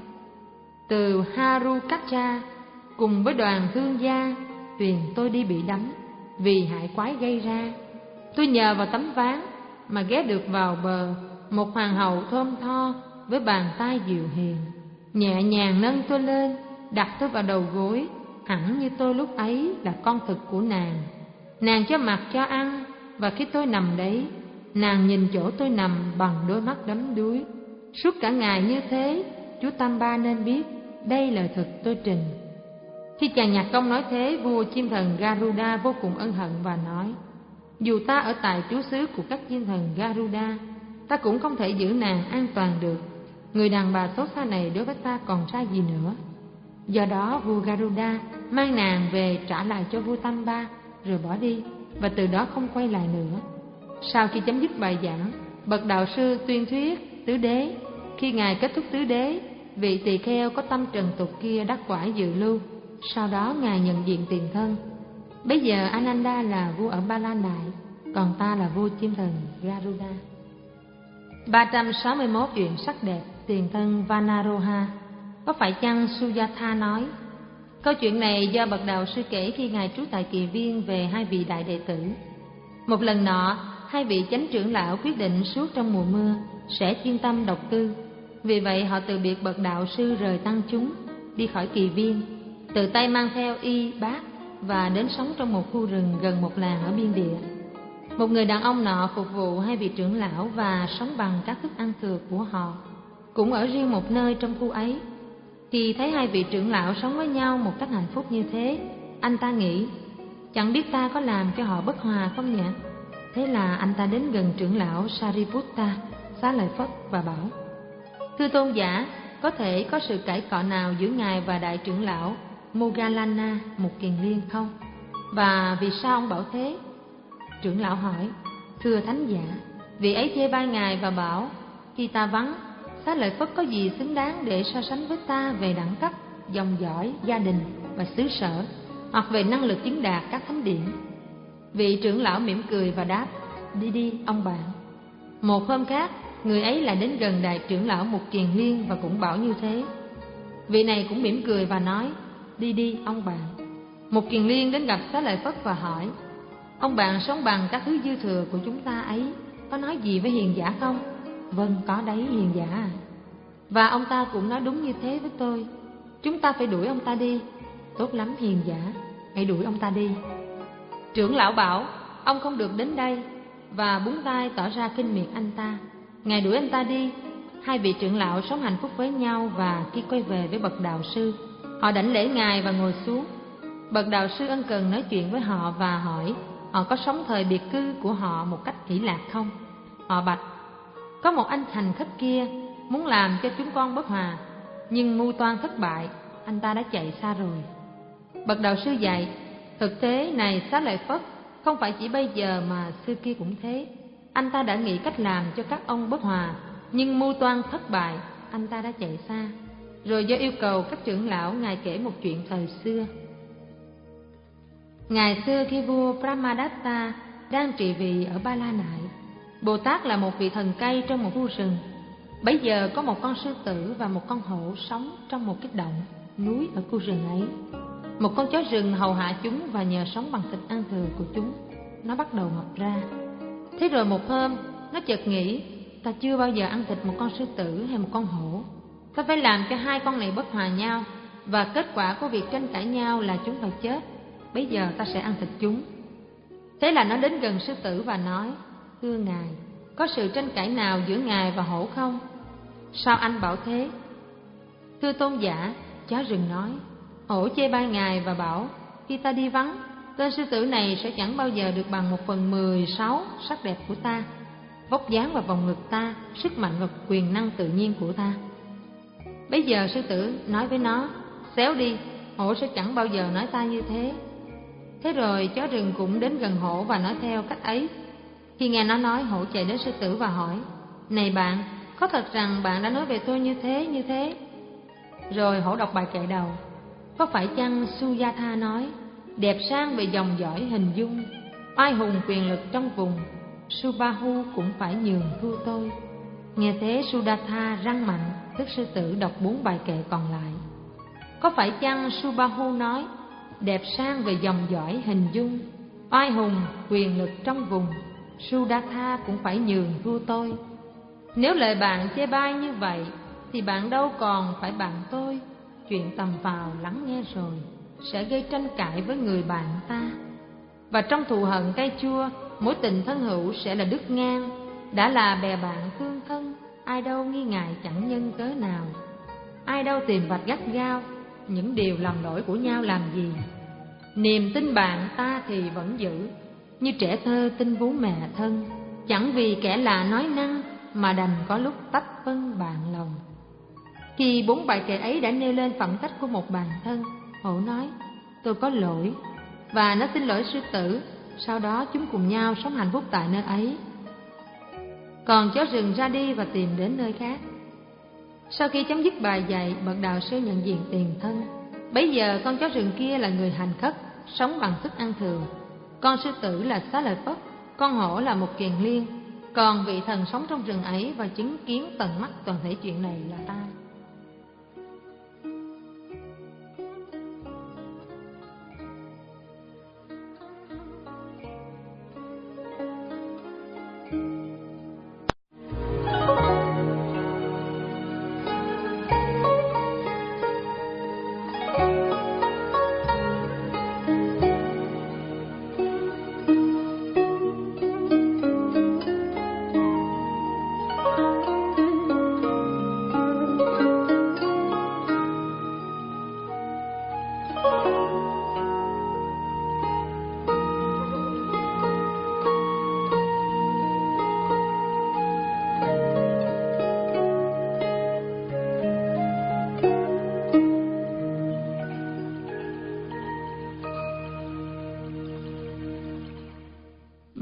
từ Harukacha cùng với đoàn thương gia, thuyền tôi đi bị đắm vì hải quái gây ra. Tôi nhờ vào tấm ván mà ghé được vào bờ, một hoàng hậu thơm tho với bàn tay dịu hiền, nhẹ nhàng nâng tôi lên, đặt tôi vào đầu gối, hẳn như tôi lúc ấy là con thực của nàng. Nàng cho mặc cho ăn, và khi tôi nằm đấy, nàng nhìn chỗ tôi nằm bằng đôi mắt đắm đuối. Suốt cả ngày như thế, chú Tamba nên biết đây là thực tôi trình. Khi chàng nhạc công nói thế, vua chim thần Garuda vô cùng ân hận và nói: dù ta ở tại trú xứ của các chim thần Garuda, ta cũng không thể giữ nàng an toàn được. Người đàn bà xấu xa này đối với ta còn sai gì nữa. Do đó vua Garuda mang nàng về trả lại cho vua Tamba, rồi bỏ đi, và từ đó không quay lại nữa. Sau khi chấm dứt bài giảng, bậc đạo sư tuyên thuyết tứ đế. Khi ngài kết thúc tứ đế, vị tỳ kheo có tâm trần tục kia đắc quả dự lưu. Sau đó ngài nhận diện tiền thân. Bây giờ Ananda là vua ở Ba La Nại, còn ta là vua chim thần Garuda. ba trăm sáu mươi mốt chuyện sắc đẹp tiền thân Vanaroha. Có phải chăng Sujatha nói? Câu chuyện này do bậc đạo sư kể khi ngài trú tại Kỳ Viên về hai vị đại đệ tử. Một lần nọ, hai vị chánh trưởng lão quyết định suốt trong mùa mưa sẽ chuyên tâm độc cư. Vì vậy họ từ biệt bậc đạo sư rời tăng chúng, đi khỏi kỳ viên, tự tay mang theo y bát và đến sống trong một khu rừng gần một làng ở biên địa. Một người đàn ông nọ phục vụ hai vị trưởng lão và sống bằng các thức ăn thừa của họ, cũng ở riêng một nơi trong khu ấy. Khi thấy hai vị trưởng lão sống với nhau một cách hạnh phúc như thế, anh ta nghĩ, chẳng biết ta có làm cho họ bất hòa không nhỉ? Thế là anh ta đến gần trưởng lão Sariputta, Xá Lợi Phất và bảo: Thưa tôn giả, có thể có sự cãi cọ nào giữa ngài và đại trưởng lão Moggallana, một kiền liên không? Và vì sao ông bảo thế? Trưởng lão hỏi: Thưa thánh giả, vị ấy chê bai ngài và bảo, khi ta vắng, Xá Lợi Phất có gì xứng đáng để so sánh với ta về đẳng cấp, dòng dõi, gia đình và xứ sở, hoặc về năng lực chứng đạt các thánh điển? Vị trưởng lão mỉm cười và đáp: Đi đi ông bạn. Một hôm khác, người ấy lại đến gần đại trưởng lão Mục Kiền Liên và cũng bảo như thế. Vị này cũng mỉm cười và nói: Đi đi ông bạn. Mục Kiền Liên đến gặp Xá Lợi Phất và hỏi: Ông bạn sống bằng các thứ dư thừa của chúng ta ấy, có nói gì với hiền giả không? Vâng, có đấy hiền giả à. Và ông ta cũng nói đúng như thế với tôi. Chúng ta phải đuổi ông ta đi. Tốt lắm hiền giả, hãy đuổi ông ta đi. Trưởng lão bảo: Ông không được đến đây, và búng tay tỏ ra khinh miệt anh ta. Ngài đuổi anh ta đi. Hai vị trưởng lão sống hạnh phúc với nhau, và khi quay về với bậc đạo sư, họ đảnh lễ ngài và ngồi xuống. Bậc đạo sư ân cần nói chuyện với họ và hỏi họ có sống thời biệt cư của họ một cách hỷ lạc không. Họ bạch: Có một anh hành khất kia muốn làm cho chúng con bất hòa, nhưng mưu toan thất bại, anh ta đã chạy xa rồi. Bậc đạo sư dạy: Thực tế này Xá Lợi Phất, không phải chỉ bây giờ mà xưa kia cũng thế. Anh ta đã nghĩ cách làm cho các ông bất hòa, nhưng mưu toan thất bại, anh ta đã chạy xa. Rồi do yêu cầu các trưởng lão, ngài kể một chuyện thời xưa. Ngày xưa khi vua Brahmadatta đang trị vì ở Ba La Nại, Bồ Tát là một vị thần cây trong một khu rừng. Bấy giờ có một con sư tử và một con hổ sống trong một cái động núi ở khu rừng ấy. Một con chó rừng hầu hạ chúng, và nhờ sống bằng thịt ăn thừa của chúng, nó bắt đầu mập ra. Thế rồi một hôm, nó chợt nghĩ, ta chưa bao giờ ăn thịt một con sư tử hay một con hổ. Ta phải làm cho hai con này bất hòa nhau, và kết quả của việc tranh cãi nhau là chúng phải chết. Bây giờ ta sẽ ăn thịt chúng. Thế là nó đến gần sư tử và nói: Thưa ngài, có sự tranh cãi nào giữa ngài và hổ không? Sao anh bảo thế? Thưa tôn giả, chó rừng nói, hổ chê bai ngài và bảo: Khi ta đi vắng, tên sư tử này sẽ chẳng bao giờ được bằng một phần mười sáu sắc đẹp của ta, vóc dáng và vòng ngực ta, sức mạnh và quyền năng tự nhiên của ta. Bây giờ sư tử nói với nó: Xéo đi, hổ sẽ chẳng bao giờ nói ta như thế. Thế rồi chó rừng cũng đến gần hổ và nói theo cách ấy. Khi nghe nó nói, hổ chạy đến sư tử và hỏi: Này bạn, có thật rằng bạn đã nói về tôi như thế như thế? Rồi hổ đọc bài kệ đầu. Có phải chăng Sujatha nói: Đẹp sang về dòng dõi hình dung, oai hùng quyền lực trong vùng, Subahu cũng phải nhường thua tôi. Nghe thế Sudatha răng mạnh, tức sư tử đọc bốn bài kệ còn lại. Có phải chăng Subahu nói: Đẹp sang về dòng dõi hình dung, oai hùng quyền lực trong vùng, Sudatha cũng phải nhường thua tôi. Nếu lời bạn chê bai như vậy, thì bạn đâu còn phải bạn tôi. Chuyện tầm vào lắng nghe rồi sẽ gây tranh cãi với người bạn ta. Và trong thù hận cay chua, mối tình thân hữu sẽ là đứt ngang. Đã là bè bạn thương thân, ai đâu nghi ngại chẳng nhân cớ nào. Ai đâu tìm vạch gắt gao những điều làm lỗi của nhau làm gì. Niềm tin bạn ta thì vẫn giữ, như trẻ thơ tin bố mẹ thân. Chẳng vì kẻ lạ nói năng, mà đành có lúc tách vân bạn lòng. Khi bốn bài kệ ấy đã nêu lên phẩm cách của một bạn thân, hổ nói: Tôi có lỗi, và nó xin lỗi sư tử. Sau đó chúng cùng nhau sống hạnh phúc tại nơi ấy. Còn chó rừng ra đi và tìm đến nơi khác. Sau khi chấm dứt bài dạy, bậc đạo sư nhận diện tiền thân. Bấy giờ con chó rừng kia là người hành khất, sống bằng thức ăn thừa. Con sư tử là Xá Lợi Phất, con hổ là một kiền liên. Còn vị thần sống trong rừng ấy và chứng kiến tận mắt toàn thể chuyện này là ta.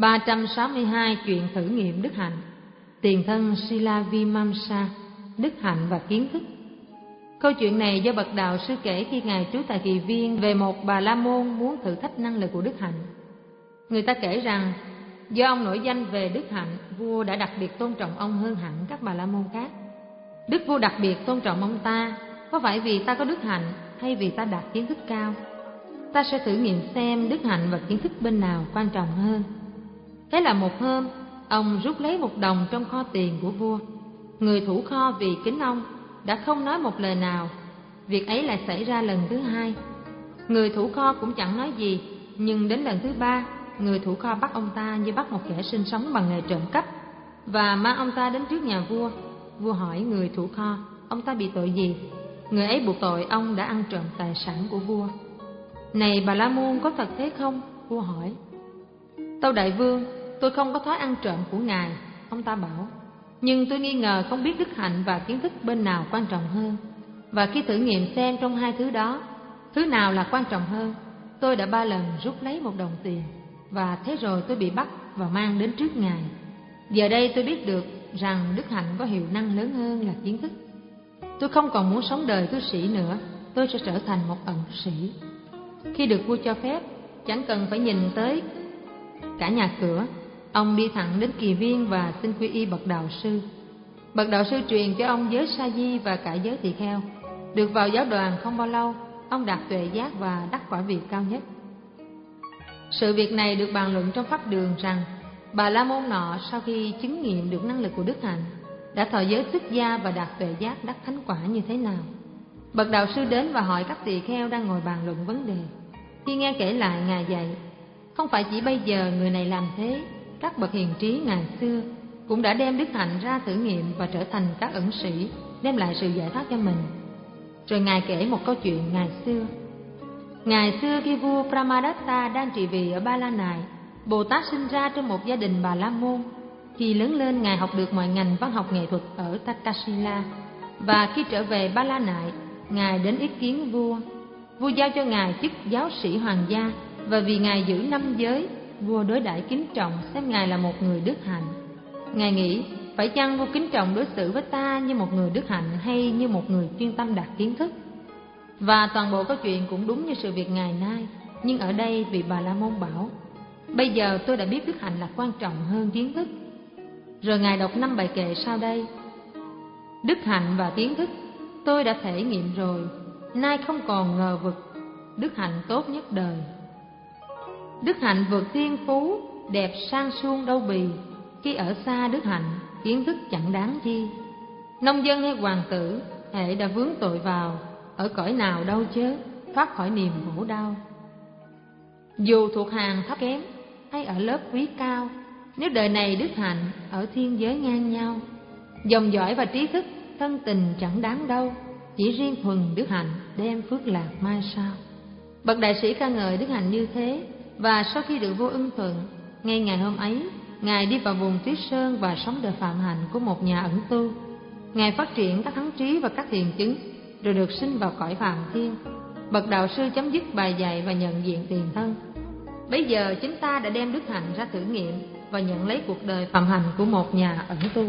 ba trăm sáu mươi hai chuyện thử nghiệm đức hạnh. Tiền thân Sila Vimamsa, đức hạnh và kiến thức. Câu chuyện này do bậc đạo sư kể khi ngài trú tại Kỳ Viên về một Bà La Môn muốn thử thách năng lực của đức hạnh. Người ta kể rằng do ông nổi danh về đức hạnh, vua đã đặc biệt tôn trọng ông hơn hẳn các Bà La Môn khác. Đức vua đặc biệt tôn trọng ông ta, có phải vì ta có đức hạnh hay vì ta đạt kiến thức cao? Ta sẽ thử nghiệm xem đức hạnh và kiến thức bên nào quan trọng hơn. Thế là một hôm, ông rút lấy một đồng trong kho tiền của vua. Người thủ kho vì kính ông đã không nói một lời nào. Việc ấy lại xảy ra lần thứ hai. Người thủ kho cũng chẳng nói gì, nhưng đến lần thứ ba, người thủ kho bắt ông ta như bắt một kẻ sinh sống bằng nghề trộm cắp và mang ông ta đến trước nhà vua. Vua hỏi người thủ kho, ông ta bị tội gì? Người ấy buộc tội ông đã ăn trộm tài sản của vua. Này Bà La Môn, có thật thế không? Vua hỏi. Tâu đại vương, tôi không có thói ăn trộm của ngài, ông ta bảo. Nhưng tôi nghi ngờ không biết đức hạnh và kiến thức bên nào quan trọng hơn. Và khi thử nghiệm xem trong hai thứ đó, thứ nào là quan trọng hơn, tôi đã ba lần rút lấy một đồng tiền. Và thế rồi tôi bị bắt và mang đến trước ngài. Giờ đây tôi biết được rằng đức hạnh có hiệu năng lớn hơn là kiến thức. Tôi không còn muốn sống đời cư sĩ nữa, tôi sẽ trở thành một ẩn sĩ. Khi được vua cho phép, chẳng cần phải nhìn tới cả nhà cửa, ông đi thẳng đến Kỳ Viên và xin quy y bậc đạo sư. Bậc đạo sư truyền cho ông giới sa di và cả giới tỳ kheo. Được vào giáo đoàn không bao lâu, ông đạt tuệ giác và đắc quả vị cao nhất. Sự việc này được bàn luận trong pháp đường rằng Bà La Môn nọ sau khi chứng nghiệm được năng lực của đức hạnh đã thọ giới xuất gia và đạt tuệ giác đắc thánh quả như thế nào. Bậc đạo sư đến và hỏi các tỳ kheo đang ngồi bàn luận vấn đề. Khi nghe kể lại, ngài dạy, không phải chỉ bây giờ người này làm thế, các bậc hiền trí ngày xưa cũng đã đem đức hạnh ra thử nghiệm và trở thành các ẩn sĩ, đem lại sự giải thoát cho mình. Rồi ngài kể một câu chuyện ngày xưa. Ngày xưa khi vua Pramadatta đang trị vì ở Ba La Nại, Bồ Tát sinh ra trong một gia đình Bà La Môn. Khi lớn lên, ngài học được mọi ngành văn học nghệ thuật ở Takasila, và khi trở về Ba La Nại, ngài đến ý kiến vua. Vua giao cho ngài chức giáo sĩ hoàng gia, và vì ngài giữ năm giới, vua đối đãi kính trọng, xem ngài là một người đức hạnh. Ngài nghĩ, phải chăng vua kính trọng đối xử với ta như một người đức hạnh hay như một người chuyên tâm đạt kiến thức? Và toàn bộ câu chuyện cũng đúng như sự việc ngày nay. Nhưng ở đây vị Bà La Môn bảo, bây giờ tôi đã biết đức hạnh là quan trọng hơn kiến thức. Rồi ngài đọc năm bài kệ sau đây. Đức hạnh và kiến thức tôi đã thể nghiệm rồi, nay không còn ngờ vực, đức hạnh tốt nhất đời. Đức hạnh vượt thiên phú, đẹp sang suông đâu bì, khi ở xa đức hạnh, kiến thức chẳng đáng chi. Nông dân hay hoàng tử, hễ đã vướng tội vào, ở cõi nào đâu chớ, thoát khỏi niềm khổ đau. Dù thuộc hàng thấp kém, hay ở lớp quý cao, nếu đời này đức hạnh, ở thiên giới ngang nhau. Dòng dõi và trí thức, thân tình chẳng đáng đâu, chỉ riêng thuần đức hạnh đem phước lạc mai sau. Bậc đại sĩ ca ngợi đức hạnh như thế. Và sau khi được vua ưng thuận, ngay ngày hôm ấy, ngài đi vào vùng Tuyết Sơn và sống đời phạm hạnh của một nhà ẩn tu. Ngài phát triển các thắng trí và các hiền chứng, rồi được sinh vào cõi phàm thiên. Bậc đạo sư chấm dứt bài dạy và nhận diện tiền thân. Bây giờ chúng ta đã đem đức hạnh ra thử nghiệm và nhận lấy cuộc đời phạm hạnh của một nhà ẩn tu.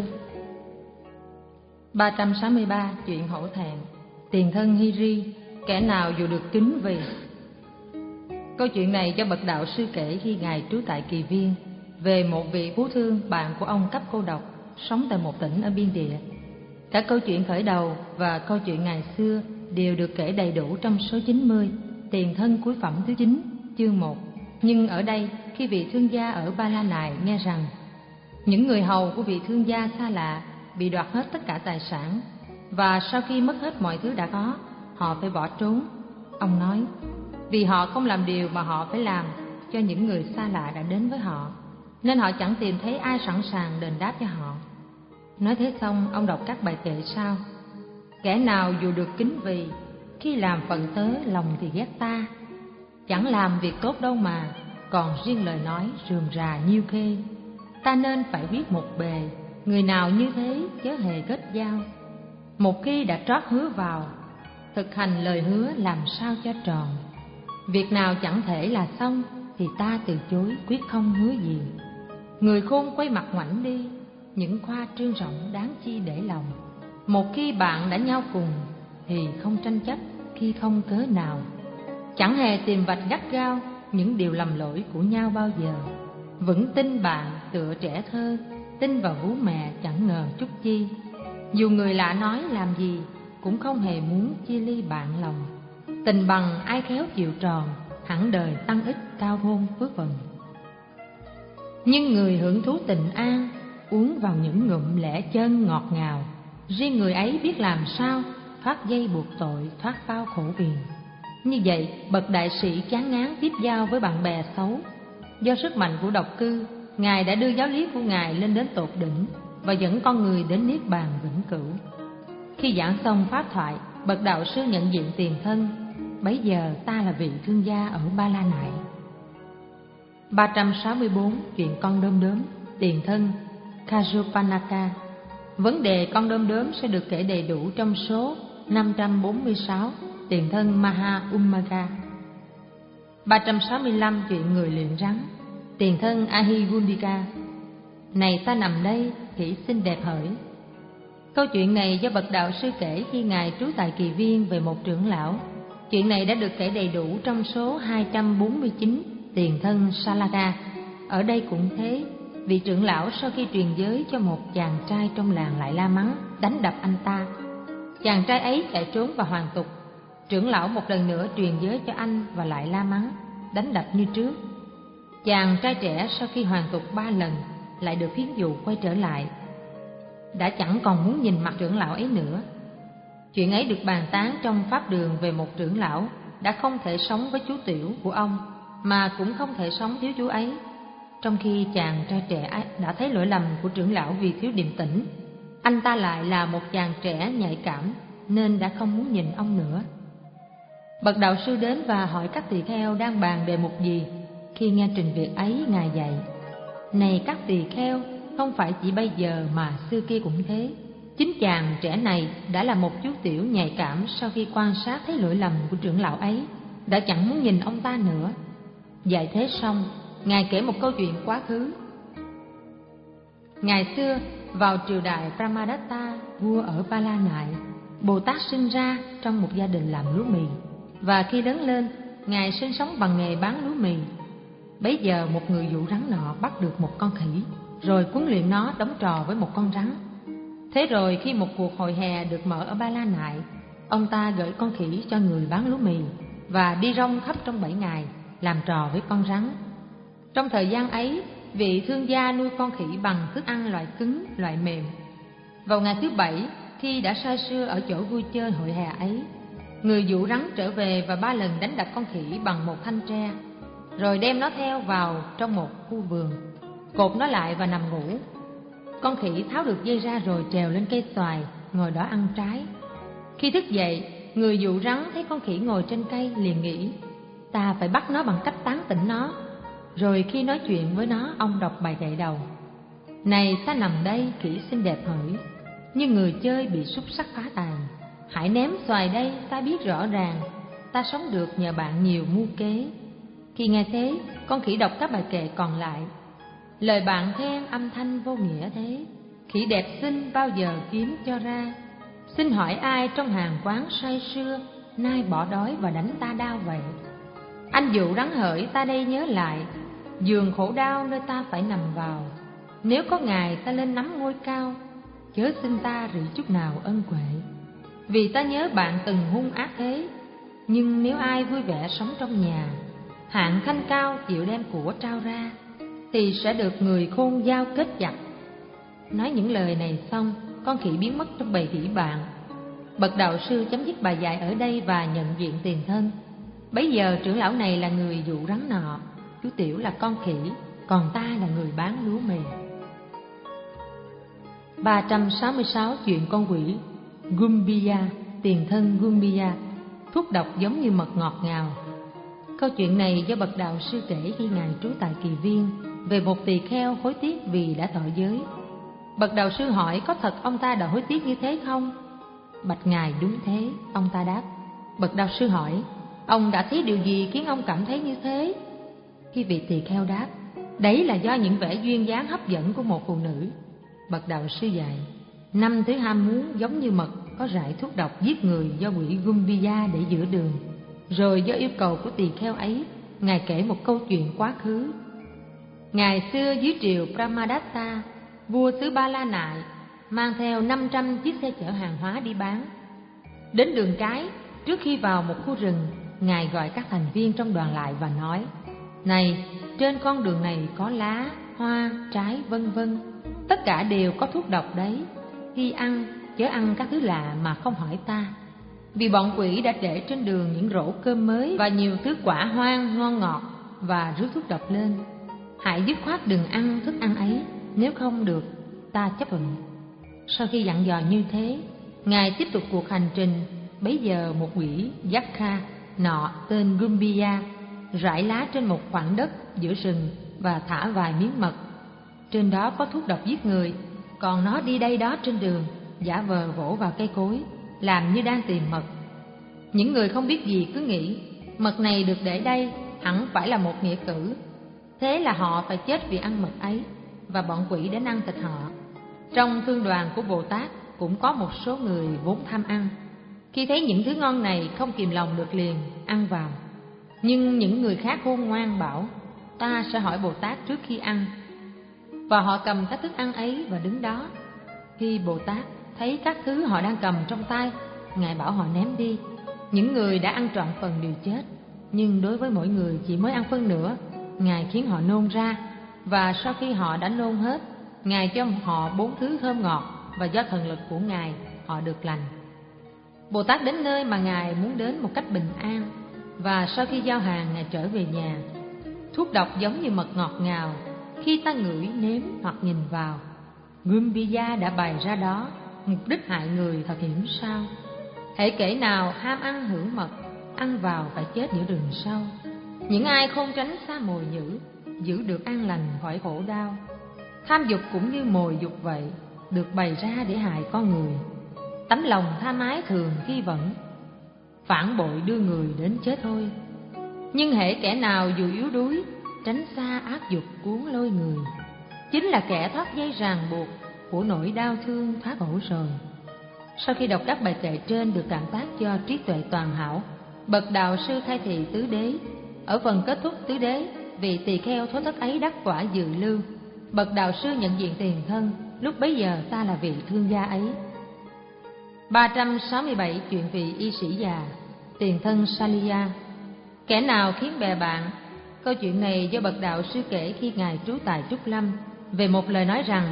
ba trăm sáu mươi ba chuyện hổ thẹn. Tiền thân Hiri, kẻ nào dù được kính vì. Câu chuyện này do bậc đạo sư kể khi ngài trú tại Kỳ Viên về một vị phú thương bạn của ông cấp cô độc sống tại một tỉnh ở biên địa. Cả câu chuyện khởi đầu và câu chuyện ngày xưa đều được kể đầy đủ trong số chín mươi, tiền thân cuối phẩm thứ chín, chương một. Nhưng ở đây, khi vị thương gia ở Ba La Nại nghe rằng những người hầu của vị thương gia xa lạ bị đoạt hết tất cả tài sản, và sau khi mất hết mọi thứ đã có, họ phải bỏ trốn, ông nói, vì họ không làm điều mà họ phải làm cho những người xa lạ đã đến với họ, nên họ chẳng tìm thấy ai sẵn sàng đền đáp cho họ. Nói thế xong, ông đọc các bài kệ sau. Kẻ nào dù được kính vì, khi làm phận tớ lòng thì ghét ta. Chẳng làm việc tốt đâu mà, còn riêng lời nói rườm rà nhiêu khê. Ta nên phải biết một bề, người nào như thế chớ hề kết giao. Một khi đã trót hứa vào, thực hành lời hứa làm sao cho tròn. Việc nào chẳng thể là xong thì ta từ chối quyết không hứa gì. Người khôn quay mặt ngoảnh đi, những khoa trương rộng đáng chi để lòng. Một khi bạn đã nhau cùng thì không tranh chấp khi không cớ nào. Chẳng hề tìm vạch gắt gao những điều lầm lỗi của nhau bao giờ. Vững tin bạn tựa trẻ thơ, tin vào vú mẹ chẳng ngờ chút chi. Dù người lạ nói làm gì cũng không hề muốn chia ly bạn lòng. Tình bằng ai khéo chịu tròn, hẳn đời tăng ích cao hôn phước vần. Nhưng người hưởng thú tình an, uống vào những ngụm lẻ chân ngọt ngào. Riêng người ấy biết làm sao thoát dây buộc tội, thoát bao khổ viền. Như vậy, bậc đại sĩ chán ngán tiếp giao với bạn bè xấu. Do sức mạnh của độc cư, Ngài đã đưa giáo lý của Ngài lên đến tột đỉnh và dẫn con người đến niết bàn vĩnh cửu. Khi giảng xong pháp thoại, bậc đạo sư nhận diện tiền thân. Bấy giờ ta là vị thương gia ở Ba La Nại. ba trăm sáu mươi bốn. Chuyện con đom đóm. Tiền thân Khajopanaka. Vấn đề con đom đóm sẽ được kể đầy đủ trong số năm trăm bốn mươi sáu. Tiền thân Maha Ummaka. ba trăm sáu mươi lăm. Chuyện người luyện rắn. Tiền thân Ahigundika. Này ta nằm đây, khỉ xinh đẹp hỡi. Câu chuyện này do bậc đạo sư kể khi Ngài trú tại Kỳ Viên về một trưởng lão. Chuyện này đã được kể đầy đủ trong số hai trăm bốn mươi chín. Tiền thân Salaka. Ở đây cũng thế, vị trưởng lão sau khi truyền giới cho một chàng trai trong làng lại la mắng, đánh đập anh ta. Chàng trai ấy chạy trốn và hoàn tục. Trưởng lão một lần nữa truyền giới cho anh và lại la mắng, đánh đập như trước. Chàng trai trẻ sau khi hoàn tục ba lần lại được phiến dụ quay trở lại, đã chẳng còn muốn nhìn mặt trưởng lão ấy nữa. Chuyện ấy được bàn tán trong pháp đường về một trưởng lão đã không thể sống với chú tiểu của ông, mà cũng không thể sống thiếu chú ấy. Trong khi chàng trai trẻ đã thấy lỗi lầm của trưởng lão vì thiếu điềm tĩnh, anh ta lại là một chàng trẻ nhạy cảm nên đã không muốn nhìn ông nữa. Bậc đạo sư đến và hỏi các tỳ kheo đang bàn đề mục gì. Khi nghe trình việc ấy, Ngài dạy: Này các tỳ kheo, không phải chỉ bây giờ mà xưa kia cũng thế. Chính chàng trẻ này đã là một chú tiểu nhạy cảm, sau khi quan sát thấy lỗi lầm của trưởng lão ấy, đã chẳng muốn nhìn ông ta nữa. Dạy thế xong, Ngài kể một câu chuyện quá khứ. Ngày xưa, vào triều đại Brahmadatta, vua ở Ba La Nại, Bồ Tát sinh ra trong một gia đình làm lúa mì. Và khi lớn lên, Ngài sinh sống bằng nghề bán lúa mì. Bấy giờ một người dụ rắn nọ bắt được một con khỉ, rồi huấn luyện nó đóng trò với một con rắn. Thế rồi khi một cuộc hội hè được mở ở Ba La Nại, ông ta gửi con khỉ cho người bán lúa mì và đi rong khắp trong bảy ngày, làm trò với con rắn. Trong thời gian ấy, vị thương gia nuôi con khỉ bằng thức ăn loại cứng, loại mềm. Vào ngày thứ bảy, khi đã say sưa ở chỗ vui chơi hội hè ấy, người dụ rắn trở về và ba lần đánh đập con khỉ bằng một thanh tre, rồi đem nó theo vào trong một khu vườn, cột nó lại và nằm ngủ. Con khỉ tháo được dây ra rồi trèo lên cây xoài, ngồi đó ăn trái. Khi thức dậy, người dụ rắn thấy con khỉ ngồi trên cây liền nghĩ: ta phải bắt nó bằng cách tán tỉnh nó. Rồi khi nói chuyện với nó, ông đọc bài gậy đầu: Này ta nằm đây, khỉ xinh đẹp hỡi, nhưng người chơi bị xúc sắc phá tàn. Hãy ném xoài đây, ta biết rõ ràng, ta sống được nhờ bạn nhiều mưu kế. Khi nghe thế, con khỉ đọc các bài kệ còn lại. Lời bạn khen âm thanh vô nghĩa thế, khỉ đẹp xinh bao giờ kiếm cho ra. Xin hỏi ai trong hàng quán say sưa, nay bỏ đói và đánh ta đau vậy? Anh dụ rắn hỡi, ta đây nhớ lại, giường khổ đau nơi ta phải nằm vào. Nếu có ngày ta lên nắm ngôi cao, chớ xin ta rỉ chút nào ân huệ. Vì ta nhớ bạn từng hung ác thế, nhưng nếu ai vui vẻ sống trong nhà, hạng khanh cao chịu đem của trao ra, thì sẽ được người khôn giao kết chặt. Nói những lời này xong, con khỉ biến mất trong bầy khỉ bạn. Bậc đạo sư chấm dứt bài dạy ở đây và nhận diện tiền thân. Bấy giờ trưởng lão này là người dụ rắn nọ, chú tiểu là con khỉ, còn ta là người bán lúa mì. ba trăm sáu mươi sáu. Chuyện con quỷ Gumbiya. Tiền thân Gumbiya. Thuốc độc giống như mật ngọt ngào. Câu chuyện này do bậc đạo sư kể khi Ngài trú tại Kỳ Viên về một tỳ kheo hối tiếc vì đã thọ giới. Bậc đạo sư hỏi có thật ông ta đã hối tiếc như thế không? Bạch Ngài đúng thế, ông ta đáp. Bậc đạo sư hỏi, ông đã thấy điều gì khiến ông cảm thấy như thế? Khi vị tỳ kheo đáp, Đấy là do những vẻ duyên dáng hấp dẫn của một phụ nữ. Bậc đạo sư dạy, năm thứ ham muốn giống như mật có rải thuốc độc giết người do quỷ Gumbiya để giữa đường. Rồi do yêu cầu của tỳ kheo ấy, Ngài kể một câu chuyện quá khứ. Ngày xưa dưới triều Brahmadatta, vua xứ Ba La Nại mang theo năm trăm chiếc xe chở hàng hóa đi bán. Đến đường cái, trước khi vào một khu rừng, Ngài gọi các thành viên trong đoàn lại và nói: Này, trên con đường này có lá, hoa, trái vân vân, tất cả đều có thuốc độc đấy. Khi ăn, chớ ăn các thứ lạ mà không hỏi ta. Vì bọn quỷ đã để trên đường những rổ cơm mới và nhiều thứ quả hoang ngon ngọt và rước thuốc độc lên. Hãy dứt khoát đừng ăn thức ăn ấy, nếu không được, ta chấp thuận. Sau khi dặn dò như thế, Ngài tiếp tục cuộc hành trình. Bấy giờ một quỷ Yakha nọ tên Gumbiya rải lá trên một khoảng đất giữa rừng và thả vài miếng mật. Trên đó có thuốc độc giết người, còn nó đi đây đó trên đường, giả vờ vỗ vào cây cối, làm như đang tìm mật. Những người không biết gì cứ nghĩ mật này được để đây hẳn phải là một nghĩa cử, thế là họ phải chết vì ăn mật ấy, và bọn quỷ đến ăn thịt họ. Trong thương đoàn của Bồ Tát cũng có một số người vốn tham ăn. Khi thấy những thứ ngon này không kìm lòng được liền ăn vào. Nhưng những người khác khôn ngoan bảo: Ta sẽ hỏi Bồ Tát trước khi ăn. Và họ cầm các thức ăn ấy và đứng đó. Khi Bồ Tát thấy các thứ họ đang cầm trong tay, Ngài bảo họ ném đi. Những người đã ăn trọn phần đều chết, nhưng đối với mỗi người chỉ mới ăn phân nửa, Ngài khiến họ nôn ra. Và sau khi họ đã nôn hết, Ngài cho họ bốn thứ thơm ngọt, và do thần lực của Ngài họ được lành. Bồ Tát đến nơi mà Ngài muốn đến một cách bình an, và sau khi giao hàng Ngài trở về nhà. Thuốc độc giống như mật ngọt ngào, khi ta ngửi, nếm hoặc nhìn vào. Gumbiya đã bày ra đó, mục đích hại người thật hiểm sao. Hễ kẻ nào ham ăn hưởng mật, ăn vào phải chết giữa rừng sâu. Những ai không tránh xa mồi nhử, giữ được an lành khỏi khổ đau. Tham dục cũng như mồi dục vậy, được bày ra để hại con người. Tấm lòng tham ái thường khi vẫn phản bội đưa người đến chết thôi. Nhưng hễ kẻ nào dù yếu đuối, tránh xa ác dục cuốn lôi người, chính là kẻ thoát dây ràng buộc của nỗi đau thương thoát khổ rồi. Sau khi đọc các bài kệ trên được cảm tác cho trí tuệ toàn hảo, bậc đạo sư khai thị tứ đế. Ở phần kết thúc tứ đế, vị tỳ kheo thối thất ấy đắc quả dự lưu. Bậc đạo sư nhận diện tiền thân, lúc bấy giờ ta là vị thương gia ấy. ba trăm sáu mươi bảy chuyện vị y sĩ già, tiền thân Saliya. Kẻ nào khiến bè bạn? Câu chuyện này do bậc đạo sư kể khi Ngài trú tại Trúc Lâm, về một lời nói rằng: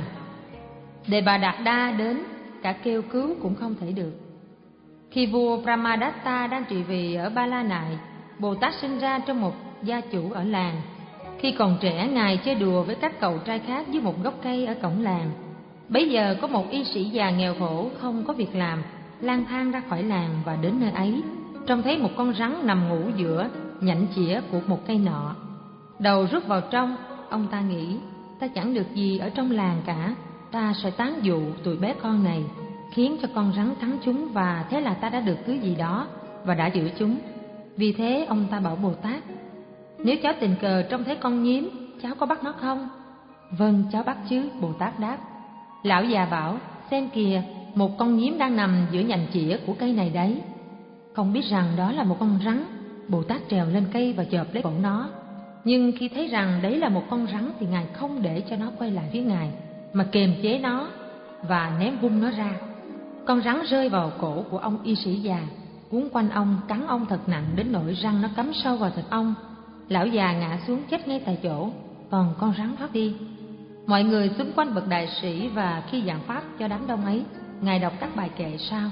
Đề Bà Đạt Đa đến, cả kêu cứu cũng không thể được. Khi vua Brahmadatta đang trị vì ở Ba La Nại, Bồ Tát sinh ra trong một gia chủ ở làng. Khi còn trẻ, Ngài chơi đùa với các cậu trai khác dưới một gốc cây ở cổng làng. Bấy giờ có một y sĩ già nghèo khổ không có việc làm, lang thang ra khỏi làng và đến nơi ấy, trông thấy một con rắn nằm ngủ giữa nhánh chĩa của một cây nọ. Đầu rút vào trong, ông ta nghĩ: ta chẳng được gì ở trong làng cả, ta sẽ tán dụ tụi bé con này, khiến cho con rắn cắn chúng, và thế là ta đã được thứ gì đó và đã giữ chúng. Vì thế ông ta bảo Bồ Tát: nếu cháu tình cờ trông thấy con nhím, cháu có bắt nó không? Vâng, cháu bắt chứ, Bồ Tát đáp. Lão già bảo: xem kìa, một con nhím đang nằm giữa nhành chĩa của cây này đấy. Không biết rằng đó là một con rắn, Bồ Tát trèo lên cây và chộp lấy cổ nó. Nhưng khi thấy rằng đấy là một con rắn thì Ngài không để cho nó quay lại phía Ngài, mà kềm chế nó và ném vung nó ra. Con rắn rơi vào cổ của ông y sĩ già, cuốn quanh ông, cắn ông thật nặng đến nỗi răng nó cắm sâu vào thịt ông. Lão già ngã xuống chết ngay tại chỗ, còn con rắn thoát đi. Mọi người xung quanh bậc đại sĩ, và khi giảng pháp cho đám đông ấy, Ngài đọc các bài kệ sau: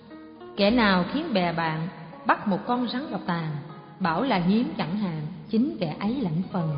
Kẻ nào khiến bè bạn bắt một con rắn độc tàn, bảo là nhím chẳng hạn, chính kẻ ấy lãnh phần.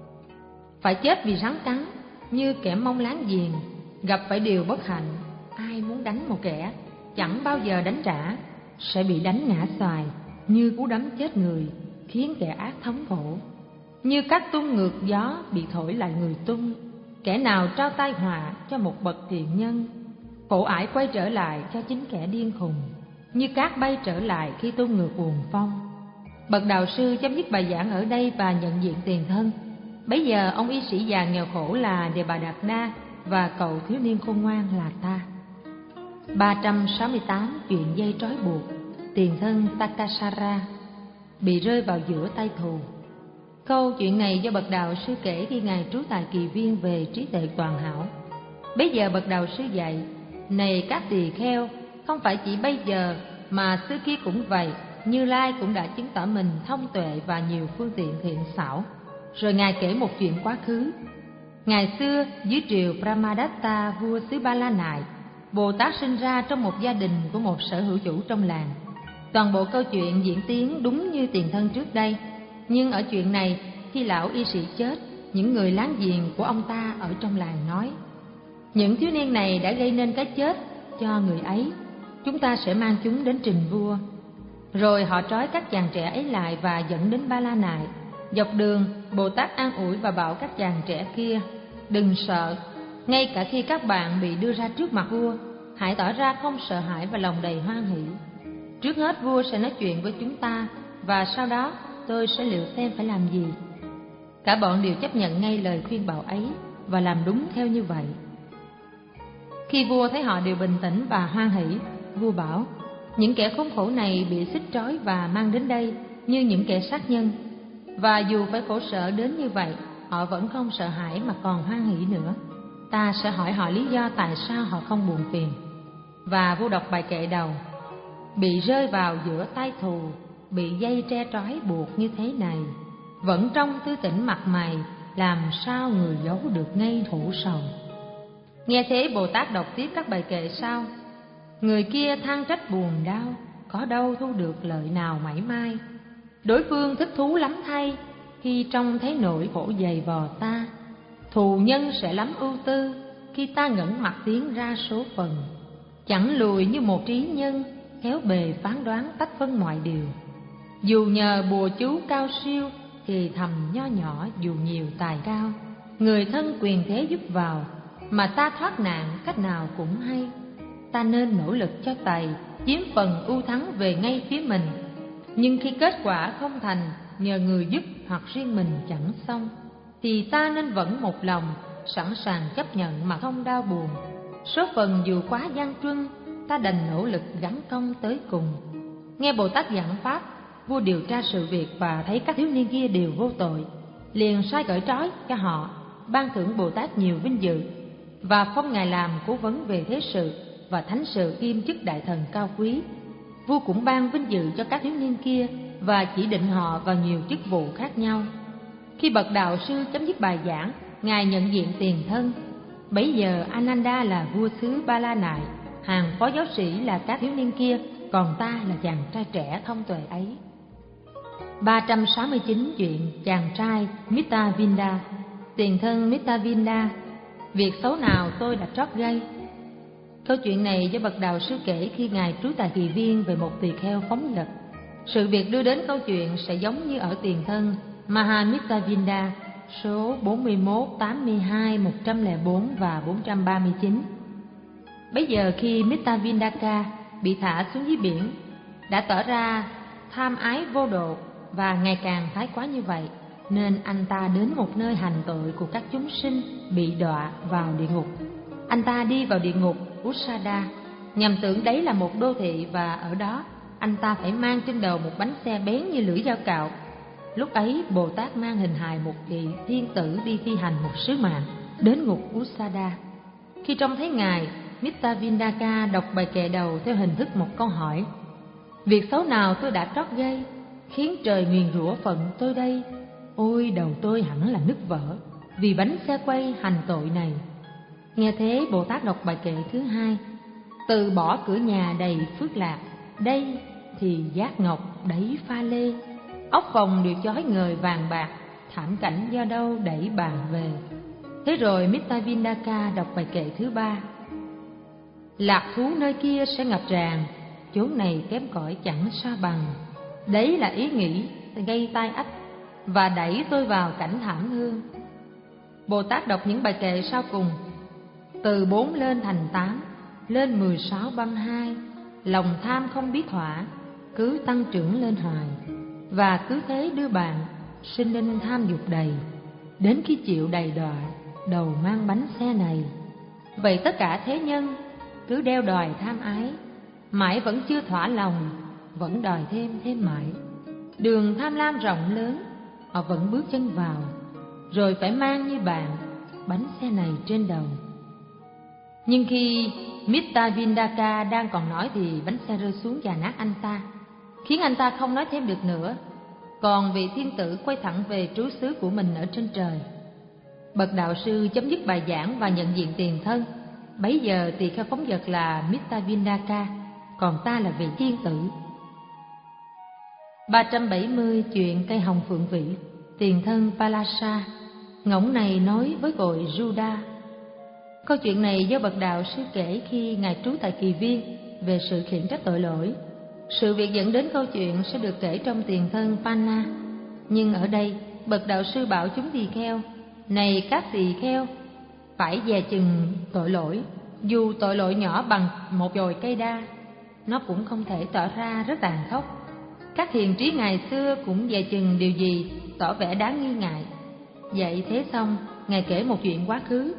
Phải chết vì rắn cắn, như kẻ mong láng giềng, gặp phải điều bất hạnh. Ai muốn đánh một kẻ, chẳng bao giờ đánh trả, sẽ bị đánh ngã xoài, như cú đấm chết người, khiến kẻ ác thống khổ. Như các tung ngược gió bị thổi lại người tung, kẻ nào trao tai họa cho một bậc thiện nhân, khổ ải quay trở lại cho chính kẻ điên khùng, như cát bay trở lại khi tung ngược buồn phong. Bậc đạo sư chấm dứt bài giảng ở đây và nhận diện tiền thân. Bấy giờ ông y sĩ già nghèo khổ là Đề Bà Đạt Đa và cậu thiếu niên khôn ngoan là ta. ba trăm sáu mươi tám chuyện dây trói buộc. Tiền thân Takasara bị rơi vào giữa tay thù. Câu chuyện này do bậc đạo sư kể khi ngài trú tại Kỳ Viên về trí tuệ toàn hảo. Bấy giờ bậc đạo sư dạy: này các tỳ kheo, không phải chỉ bây giờ mà xưa kia cũng vậy, Như Lai cũng đã chứng tỏ mình thông tuệ và nhiều phương tiện thiện xảo. Rồi ngài kể một chuyện quá khứ. Ngày xưa dưới triều Brahmadatta, vua xứ Ba La Nại, Bồ Tát sinh ra trong một gia đình của một sở hữu chủ trong làng. Toàn bộ câu chuyện diễn tiến đúng như tiền thân trước đây, nhưng ở chuyện này, khi lão y sĩ chết, những người láng giềng của ông ta ở trong làng nói: những thiếu niên này đã gây nên cái chết cho người ấy, chúng ta sẽ mang chúng đến trình vua. Rồi họ trói các chàng trẻ ấy lại và dẫn đến Ba La Nại. Dọc đường, Bồ Tát an ủi và bảo các chàng trẻ kia: đừng sợ, ngay cả khi các bạn bị đưa ra trước mặt vua, hãy tỏ ra không sợ hãi và lòng đầy hoan hỷ. Trước hết vua sẽ nói chuyện với chúng ta, và sau đó tôi sẽ liệu xem phải làm gì. Cả bọn đều chấp nhận ngay lời khuyên bảo ấy và làm đúng theo như vậy. Khi vua thấy họ đều bình tĩnh và hoan hỷ, vua bảo: những kẻ khốn khổ này bị xích trói và mang đến đây như những kẻ sát nhân, và dù phải khổ sở đến như vậy, họ vẫn không sợ hãi mà còn hoan hỷ nữa. Ta sẽ hỏi họ lý do tại sao họ không buồn phiền. Và vua đọc bài kệ đầu: bị rơi vào giữa tay thù, bị dây tre trói buộc như thế này, vẫn trong tư tỉnh mặt mày, làm sao người giấu được ngay thủ sầu. Nghe thế, Bồ Tát đọc tiếp các bài kệ sau: người kia than trách buồn đau, có đâu thu được lợi nào mảy may. Đối phương thích thú lắm thay, khi trông thấy nỗi khổ dày vò ta. Thù nhân sẽ lắm ưu tư, khi ta ngẩng mặt tiến ra số phần. Chẳng lùi như một trí nhân, khéo bề phán đoán tách phân mọi điều. Dù nhờ bùa chú cao siêu, thì thầm nho nhỏ dù nhiều tài cao. Người thân quyền thế giúp vào, mà ta thoát nạn cách nào cũng hay. Ta nên nỗ lực cho tài, chiếm phần ưu thắng về ngay phía mình. Nhưng khi kết quả không thành, nhờ người giúp hoặc riêng mình chẳng xong, thì ta nên vẫn một lòng, sẵn sàng chấp nhận mà không đau buồn. Số phận dù quá gian truân, ta đành nỗ lực gắn công tới cùng. Nghe Bồ Tát giảng pháp, vua điều tra sự việc và thấy các thiếu niên kia đều vô tội, liền sai cởi trói cho họ, ban thưởng Bồ Tát nhiều vinh dự, và phong ngài làm cố vấn về thế sự và thánh sự kiêm chức đại thần cao quý. Vua cũng ban vinh dự cho các thiếu niên kia và chỉ định họ vào nhiều chức vụ khác nhau. Khi bậc đạo sư chấm dứt bài giảng, ngài nhận diện tiền thân. Bấy giờ Ananda là vua xứ Ba La Nại, hàng phó giáo sĩ là các thiếu niên kia, còn ta là chàng trai trẻ thông tuệ ấy. ba trăm sáu mươi chín chuyện chàng trai Mittavinda. Tiền thân Mittavinda: việc xấu nào tôi đã trót gây. Câu chuyện này do bậc đạo sư kể khi ngài trú tại Kỳ Viên về một tỳ kheo phóng dật. Sự việc đưa đến câu chuyện sẽ giống như ở tiền thân Mahamittavinda số bốn mươi mốt, tám mươi hai, một trăm lẻ bốn và bốn trăm ba mươi chín. Bấy giờ khi Mittavindaka bị thả xuống dưới biển, đã tỏ ra tham ái vô độ và ngày càng thái quá như vậy, nên anh ta đến một nơi hành tội của các chúng sinh bị đọa vào địa ngục. Anh ta đi vào địa ngục Usada, nhằm tưởng đấy là một đô thị, và ở đó anh ta phải mang trên đầu một bánh xe bén như lưỡi dao cạo. Lúc ấy Bồ Tát mang hình hài một vị thiên tử đi thi hành một sứ mạng đến ngục Usada. Khi trông thấy ngài, Mittavindaka đọc bài kệ đầu theo hình thức một câu hỏi: việc xấu nào tôi đã trót gây, khiến trời nguyền rủa phận tôi đây? Ôi, đầu tôi hẳn là nứt vỡ vì bánh xe quay hành tội này. Nghe thế, Bồ Tát đọc bài kệ thứ hai: từ bỏ cửa nhà đầy phước lạc, đây thì giác ngọc đẩy pha lê. Ốc phòng đều chói ngời vàng bạc, thảm cảnh do đâu đẩy bàn về. Thế rồi Mittavindaka đọc bài kệ thứ ba: lạc thú nơi kia sẽ ngập tràn, chốn này kém cỏi chẳng sa bằng. Đấy là ý nghĩ gây tai ách và đẩy tôi vào cảnh thảm thương. Bồ Tát đọc những bài kệ sau cùng: từ bốn lên thành tám, lên mười sáu băm hai, lòng tham không biết thỏa, cứ tăng trưởng lên hoài, và cứ thế đưa bạn sinh linh tham dục đầy. đến khi chịu đầy đọa đầu mang bánh xe này. Vậy tất cả thế nhân cứ đeo đòi tham ái, mãi vẫn chưa thỏa lòng, vẫn đòi thêm thêm mãi. Đường tham lam rộng lớn, họ vẫn bước chân vào, rồi phải mang như bạn bánh xe này trên đầu. Nhưng khi Mittavindaka đang còn nói thì bánh xe rơi xuống và nát anh ta, khiến anh ta không nói thêm được nữa. Còn vị thiên tử quay thẳng về trú xứ của mình ở trên trời. Bậc đạo sư chấm dứt bài giảng và nhận diện tiền thân. Bấy giờ tỳ kheo phóng dật là Mittavindaka, còn ta là vị thiên tử. ba trăm bảy mươi chuyện cây hồng phượng vĩ. Tiền thân Palasa, ngỗng này nói với cội Juda. Câu chuyện này do bậc đạo sư kể khi ngài trú tại Kỳ Viên về sự khiển trách tội lỗi. Sự việc dẫn đến câu chuyện sẽ được kể trong tiền thân Panna. Nhưng ở đây bậc đạo sư bảo chúng tỳ kheo: này các tỳ kheo, phải dè chừng tội lỗi. Dù tội lỗi nhỏ bằng một chồi cây đa, nó cũng không thể tỏ ra rất tàn khốc. Các hiền trí ngày xưa cũng dè chừng điều gì tỏ vẻ đáng nghi ngại. Vậy thế xong, ngài kể một chuyện quá khứ.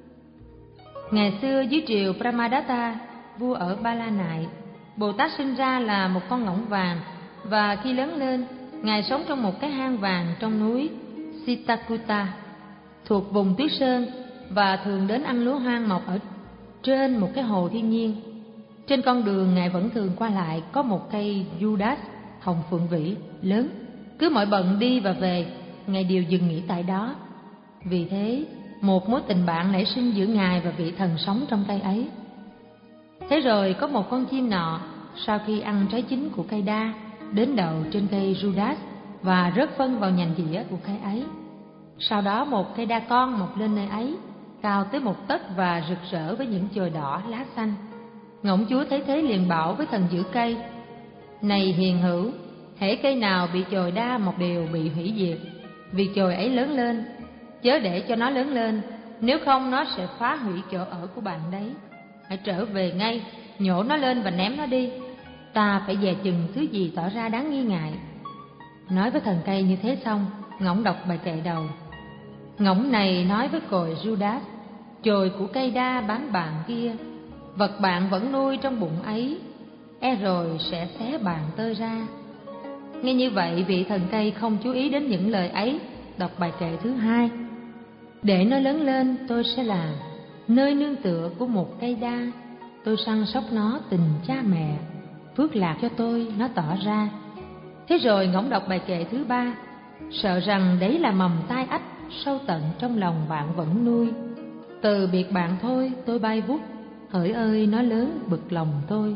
Ngày xưa dưới triều Brahmadatta, vua ở Ba La Nại, Bồ Tát sinh ra là một con ngỗng vàng, và khi lớn lên, ngài sống trong một cái hang vàng trong núi Sitakuta, thuộc vùng Tuyết Sơn, và thường đến ăn lúa hoang mọc ở trên một cái hồ thiên nhiên. Trên con đường ngài vẫn thường qua lại có một cây Judas hồng phượng vĩ lớn. Cứ mỗi bận đi và về, ngài đều dừng nghỉ tại đó. Vì thế, một mối tình bạn nảy sinh giữa ngài và vị thần sống trong cây ấy. Thế rồi có một con chim nọ, sau khi ăn trái chín của cây đa, đến đầu trên cây Judas và rớt phân vào nhành dĩa của cây ấy. Sau đó một cây đa con mọc lên nơi ấy, cao tới một tấc và rực rỡ với những chồi đỏ lá xanh. Ngỗng chúa thấy thế liền bảo với thần giữ cây: này hiền hữu, hễ cây nào bị chồi đa một đều bị hủy diệt, vì chồi ấy lớn lên. Chớ để cho nó lớn lên, nếu không nó sẽ phá hủy chỗ ở của bạn đấy. Hãy trở về ngay, nhổ nó lên và ném nó đi. Ta phải dè chừng thứ gì tỏ ra đáng nghi ngại. Nói với thần cây như thế xong, ngỗng đọc bài kệ đầu. Ngỗng này nói với cội Judas: chồi của cây đa bán bạn kia, vật bạn vẫn nuôi trong bụng ấy, e rồi sẽ xé bạn tơi ra. Nghe như vậy, vị thần cây không chú ý đến những lời ấy, đọc bài kệ thứ hai. Để nó lớn lên, tôi sẽ là nơi nương tựa của một cây đa. Tôi săn sóc nó tình cha mẹ, phước lạc cho tôi nó tỏ ra. Thế rồi ngỗng đọc bài kệ thứ ba, sợ rằng đấy là mầm tai ách sâu tận trong lòng bạn vẫn nuôi. Từ biệt bạn thôi tôi bay vút, hỡi ơi nó lớn bực lòng tôi.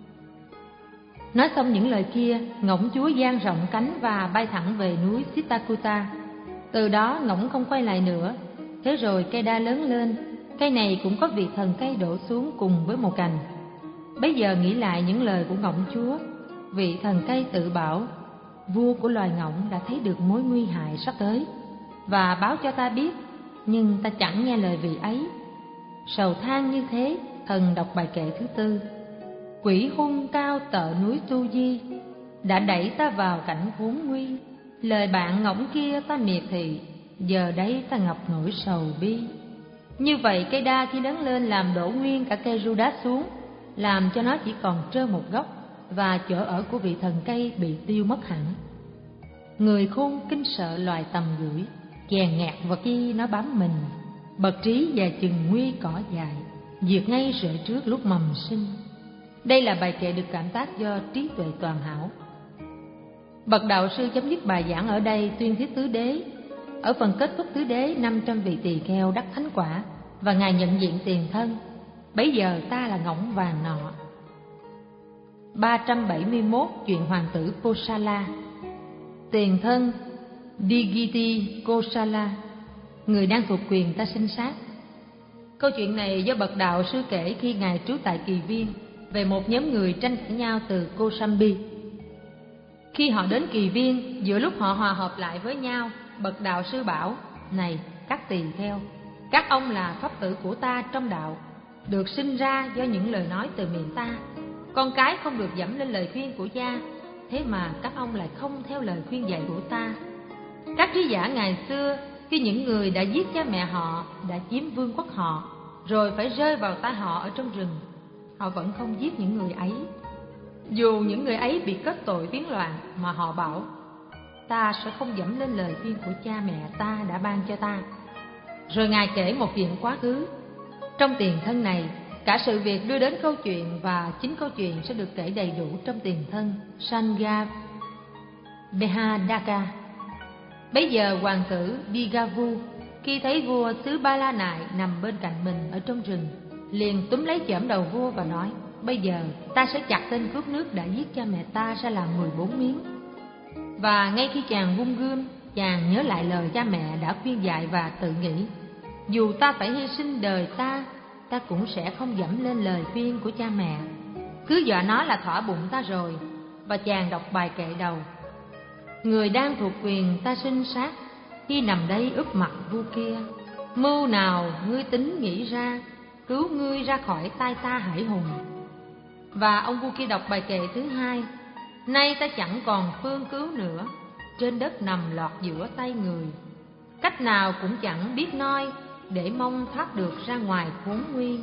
Nói xong những lời kia, ngỗng chúa dang rộng cánh và bay thẳng về núi Sitakuta. Từ đó ngỗng không quay lại nữa. Thế rồi cây đa lớn lên, cây này cũng có vị thần cây đổ xuống cùng với một cành. Bấy giờ nghĩ lại những lời của ngỗng chúa, vị thần cây tự bảo: vua của loài ngỗng đã thấy được mối nguy hại sắp tới và báo cho ta biết, nhưng ta chẳng nghe lời vị ấy. Sầu than như thế, thần đọc bài kệ thứ tư. Quỷ hung cao tợ núi Tu Di, đã đẩy ta vào cảnh khốn nguy. Lời bạn ngỗng kia ta miệt thị, giờ đây ta ngập nỗi sầu bi. Như vậy cây đa khi lớn lên làm đổ nguyên cả cây Judas xuống, làm cho nó chỉ còn trơ một gốc, và chỗ ở của vị thần cây bị tiêu mất hẳn. Người khôn kinh sợ loài tầm gửi, chèn nghẹt vật chi nó bám mình. Bậc trí và chừng nguy cỏ dài, diệt ngay rễ trước lúc mầm sinh. Đây là bài kệ được cảm tác do trí tuệ toàn hảo. Bậc đạo sư chấm dứt bài giảng ở đây, tuyên thuyết tứ đế. Ở phần kết thúc tứ đế, năm trăm vị tỳ kheo đắc thánh quả, và ngài nhận diện tiền thân. Bấy giờ ta là ngỗng vàng nọ. ba trăm bảy mươi mốt chuyện hoàng tử Kosala. Tiền thân Digiti Kosala, người đang thuộc quyền ta sinh sát. Câu chuyện này do bậc đạo sư kể khi ngài trú tại Kỳ Viên về một nhóm người tranh cãi nhau từ Kosambi. Khi họ đến Kỳ Viên, giữa lúc họ hòa hợp lại với nhau, bậc đạo sư bảo: này các tỳ kheo, các ông là pháp tử của ta trong đạo, được sinh ra do những lời nói từ miệng ta. Con cái không được dẫm lên lời khuyên của cha, thế mà các ông lại không theo lời khuyên dạy của ta. Các trí giả ngày xưa khi những người đã giết cha mẹ họ, đã chiếm vương quốc họ, rồi phải rơi vào tay họ ở trong rừng, họ vẫn không giết những người ấy. Dù những người ấy bị kết tội biến loạn, mà họ bảo: ta sẽ không dẫm lên lời khuyên của cha mẹ ta đã ban cho ta. Rồi Ngài kể một chuyện quá khứ. Trong tiền thân này, cả sự việc đưa đến câu chuyện, và chính câu chuyện sẽ được kể đầy đủ trong tiền thân Sangha Behadaka. Bấy giờ hoàng tử Digavu, khi thấy vua xứ Ba La Nại nằm bên cạnh mình ở trong rừng, liền túm lấy chởm đầu vua và nói: bây giờ ta sẽ chặt tên cướp nước đã giết cha mẹ ta ra làm mười bốn miếng. Và ngay khi chàng vung gươm, chàng nhớ lại lời cha mẹ đã khuyên dạy và tự nghĩ: dù ta phải hy sinh đời ta, ta cũng sẽ không dẫm lên lời khuyên của cha mẹ. Cứ dọa nó là thỏa bụng ta rồi. Và chàng đọc bài kệ đầu: người đang thuộc quyền ta sinh sát, khi nằm đây úp mặt vua kia. Mưu nào ngươi tính nghĩ ra, cứu ngươi ra khỏi tay ta hải hùng. Và ông vua kia đọc bài kệ thứ hai: nay ta chẳng còn phương cứu nữa, trên đất nằm lọt giữa tay người. Cách nào cũng chẳng biết noi, để mong thoát được ra ngoài khốn nguy.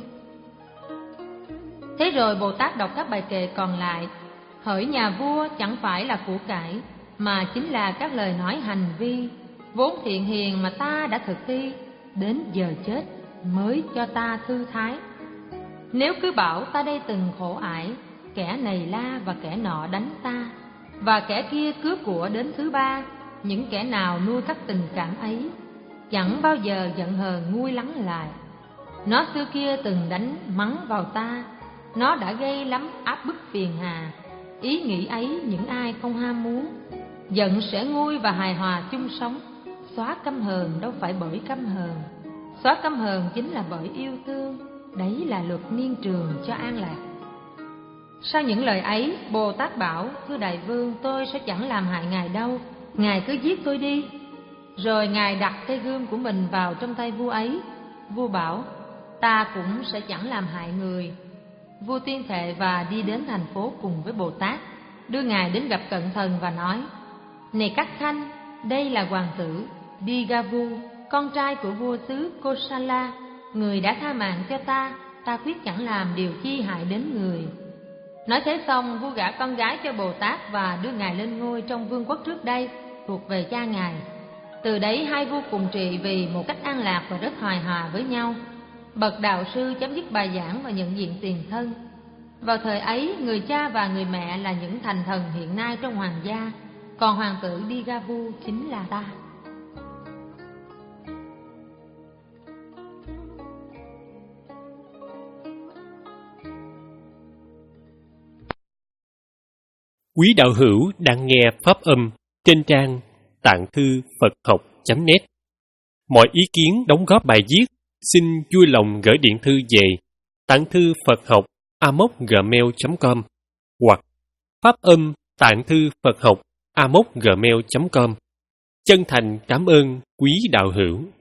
Thế rồi Bồ Tát đọc các bài kệ còn lại: hỡi nhà vua, chẳng phải là của cải, mà chính là các lời nói hành vi vốn thiện hiền mà ta đã thực thi, đến giờ chết mới cho ta thư thái. Nếu cứ bảo ta đây từng khổ ải, kẻ này la và kẻ nọ đánh ta, và kẻ kia cướp của đến thứ ba, những kẻ nào nuôi các tình cảm ấy chẳng bao giờ giận hờn nguôi lắng lại. Nó xưa kia từng đánh mắng vào ta, nó đã gây lắm áp bức phiền hà. Ý nghĩ ấy những ai không ham muốn, giận sẽ nguôi và hài hòa chung sống. Xóa căm hờn đâu phải bởi căm hờn, xóa căm hờn chính là bởi yêu thương. Đấy là luật niên trường cho an lạc. Sau những lời ấy, Bồ Tát bảo: thưa đại vương, tôi sẽ chẳng làm hại ngài đâu, ngài cứ giết tôi đi. Rồi ngài đặt cây gươm của mình vào trong tay vua ấy. Vua bảo: ta cũng sẽ chẳng làm hại người. Vua tuyên thệ và đi đến thành phố cùng với Bồ Tát, đưa ngài đến gặp cận thần và nói: này các khanh, đây là hoàng tử Digavu, con trai của vua xứ Kosala. Người đã tha mạng cho ta, ta quyết chẳng làm điều chi hại đến người. Nói thế xong, vua gả con gái cho Bồ Tát và đưa ngài lên ngôi trong vương quốc trước đây thuộc về cha ngài. Từ đấy hai vua cùng trị vì một cách an lạc và rất hài hòa với nhau. Bậc đạo sư chấm dứt bài giảng và nhận diện tiền thân. Vào thời ấy, người cha và người mẹ là những thành thần hiện nay trong hoàng gia, còn hoàng tử Digavu chính là ta. Quý đạo hữu đang nghe pháp âm trên trang tạng thư Phật học chấm net. Mọi ý kiến đóng góp bài viết xin vui lòng gửi điện thư về tạng thư Phật học a mốc gmail chấm com hoặc pháp âm tạng thư Phật học a mốc gmail chấm com. Chân thành cảm ơn quý đạo hữu.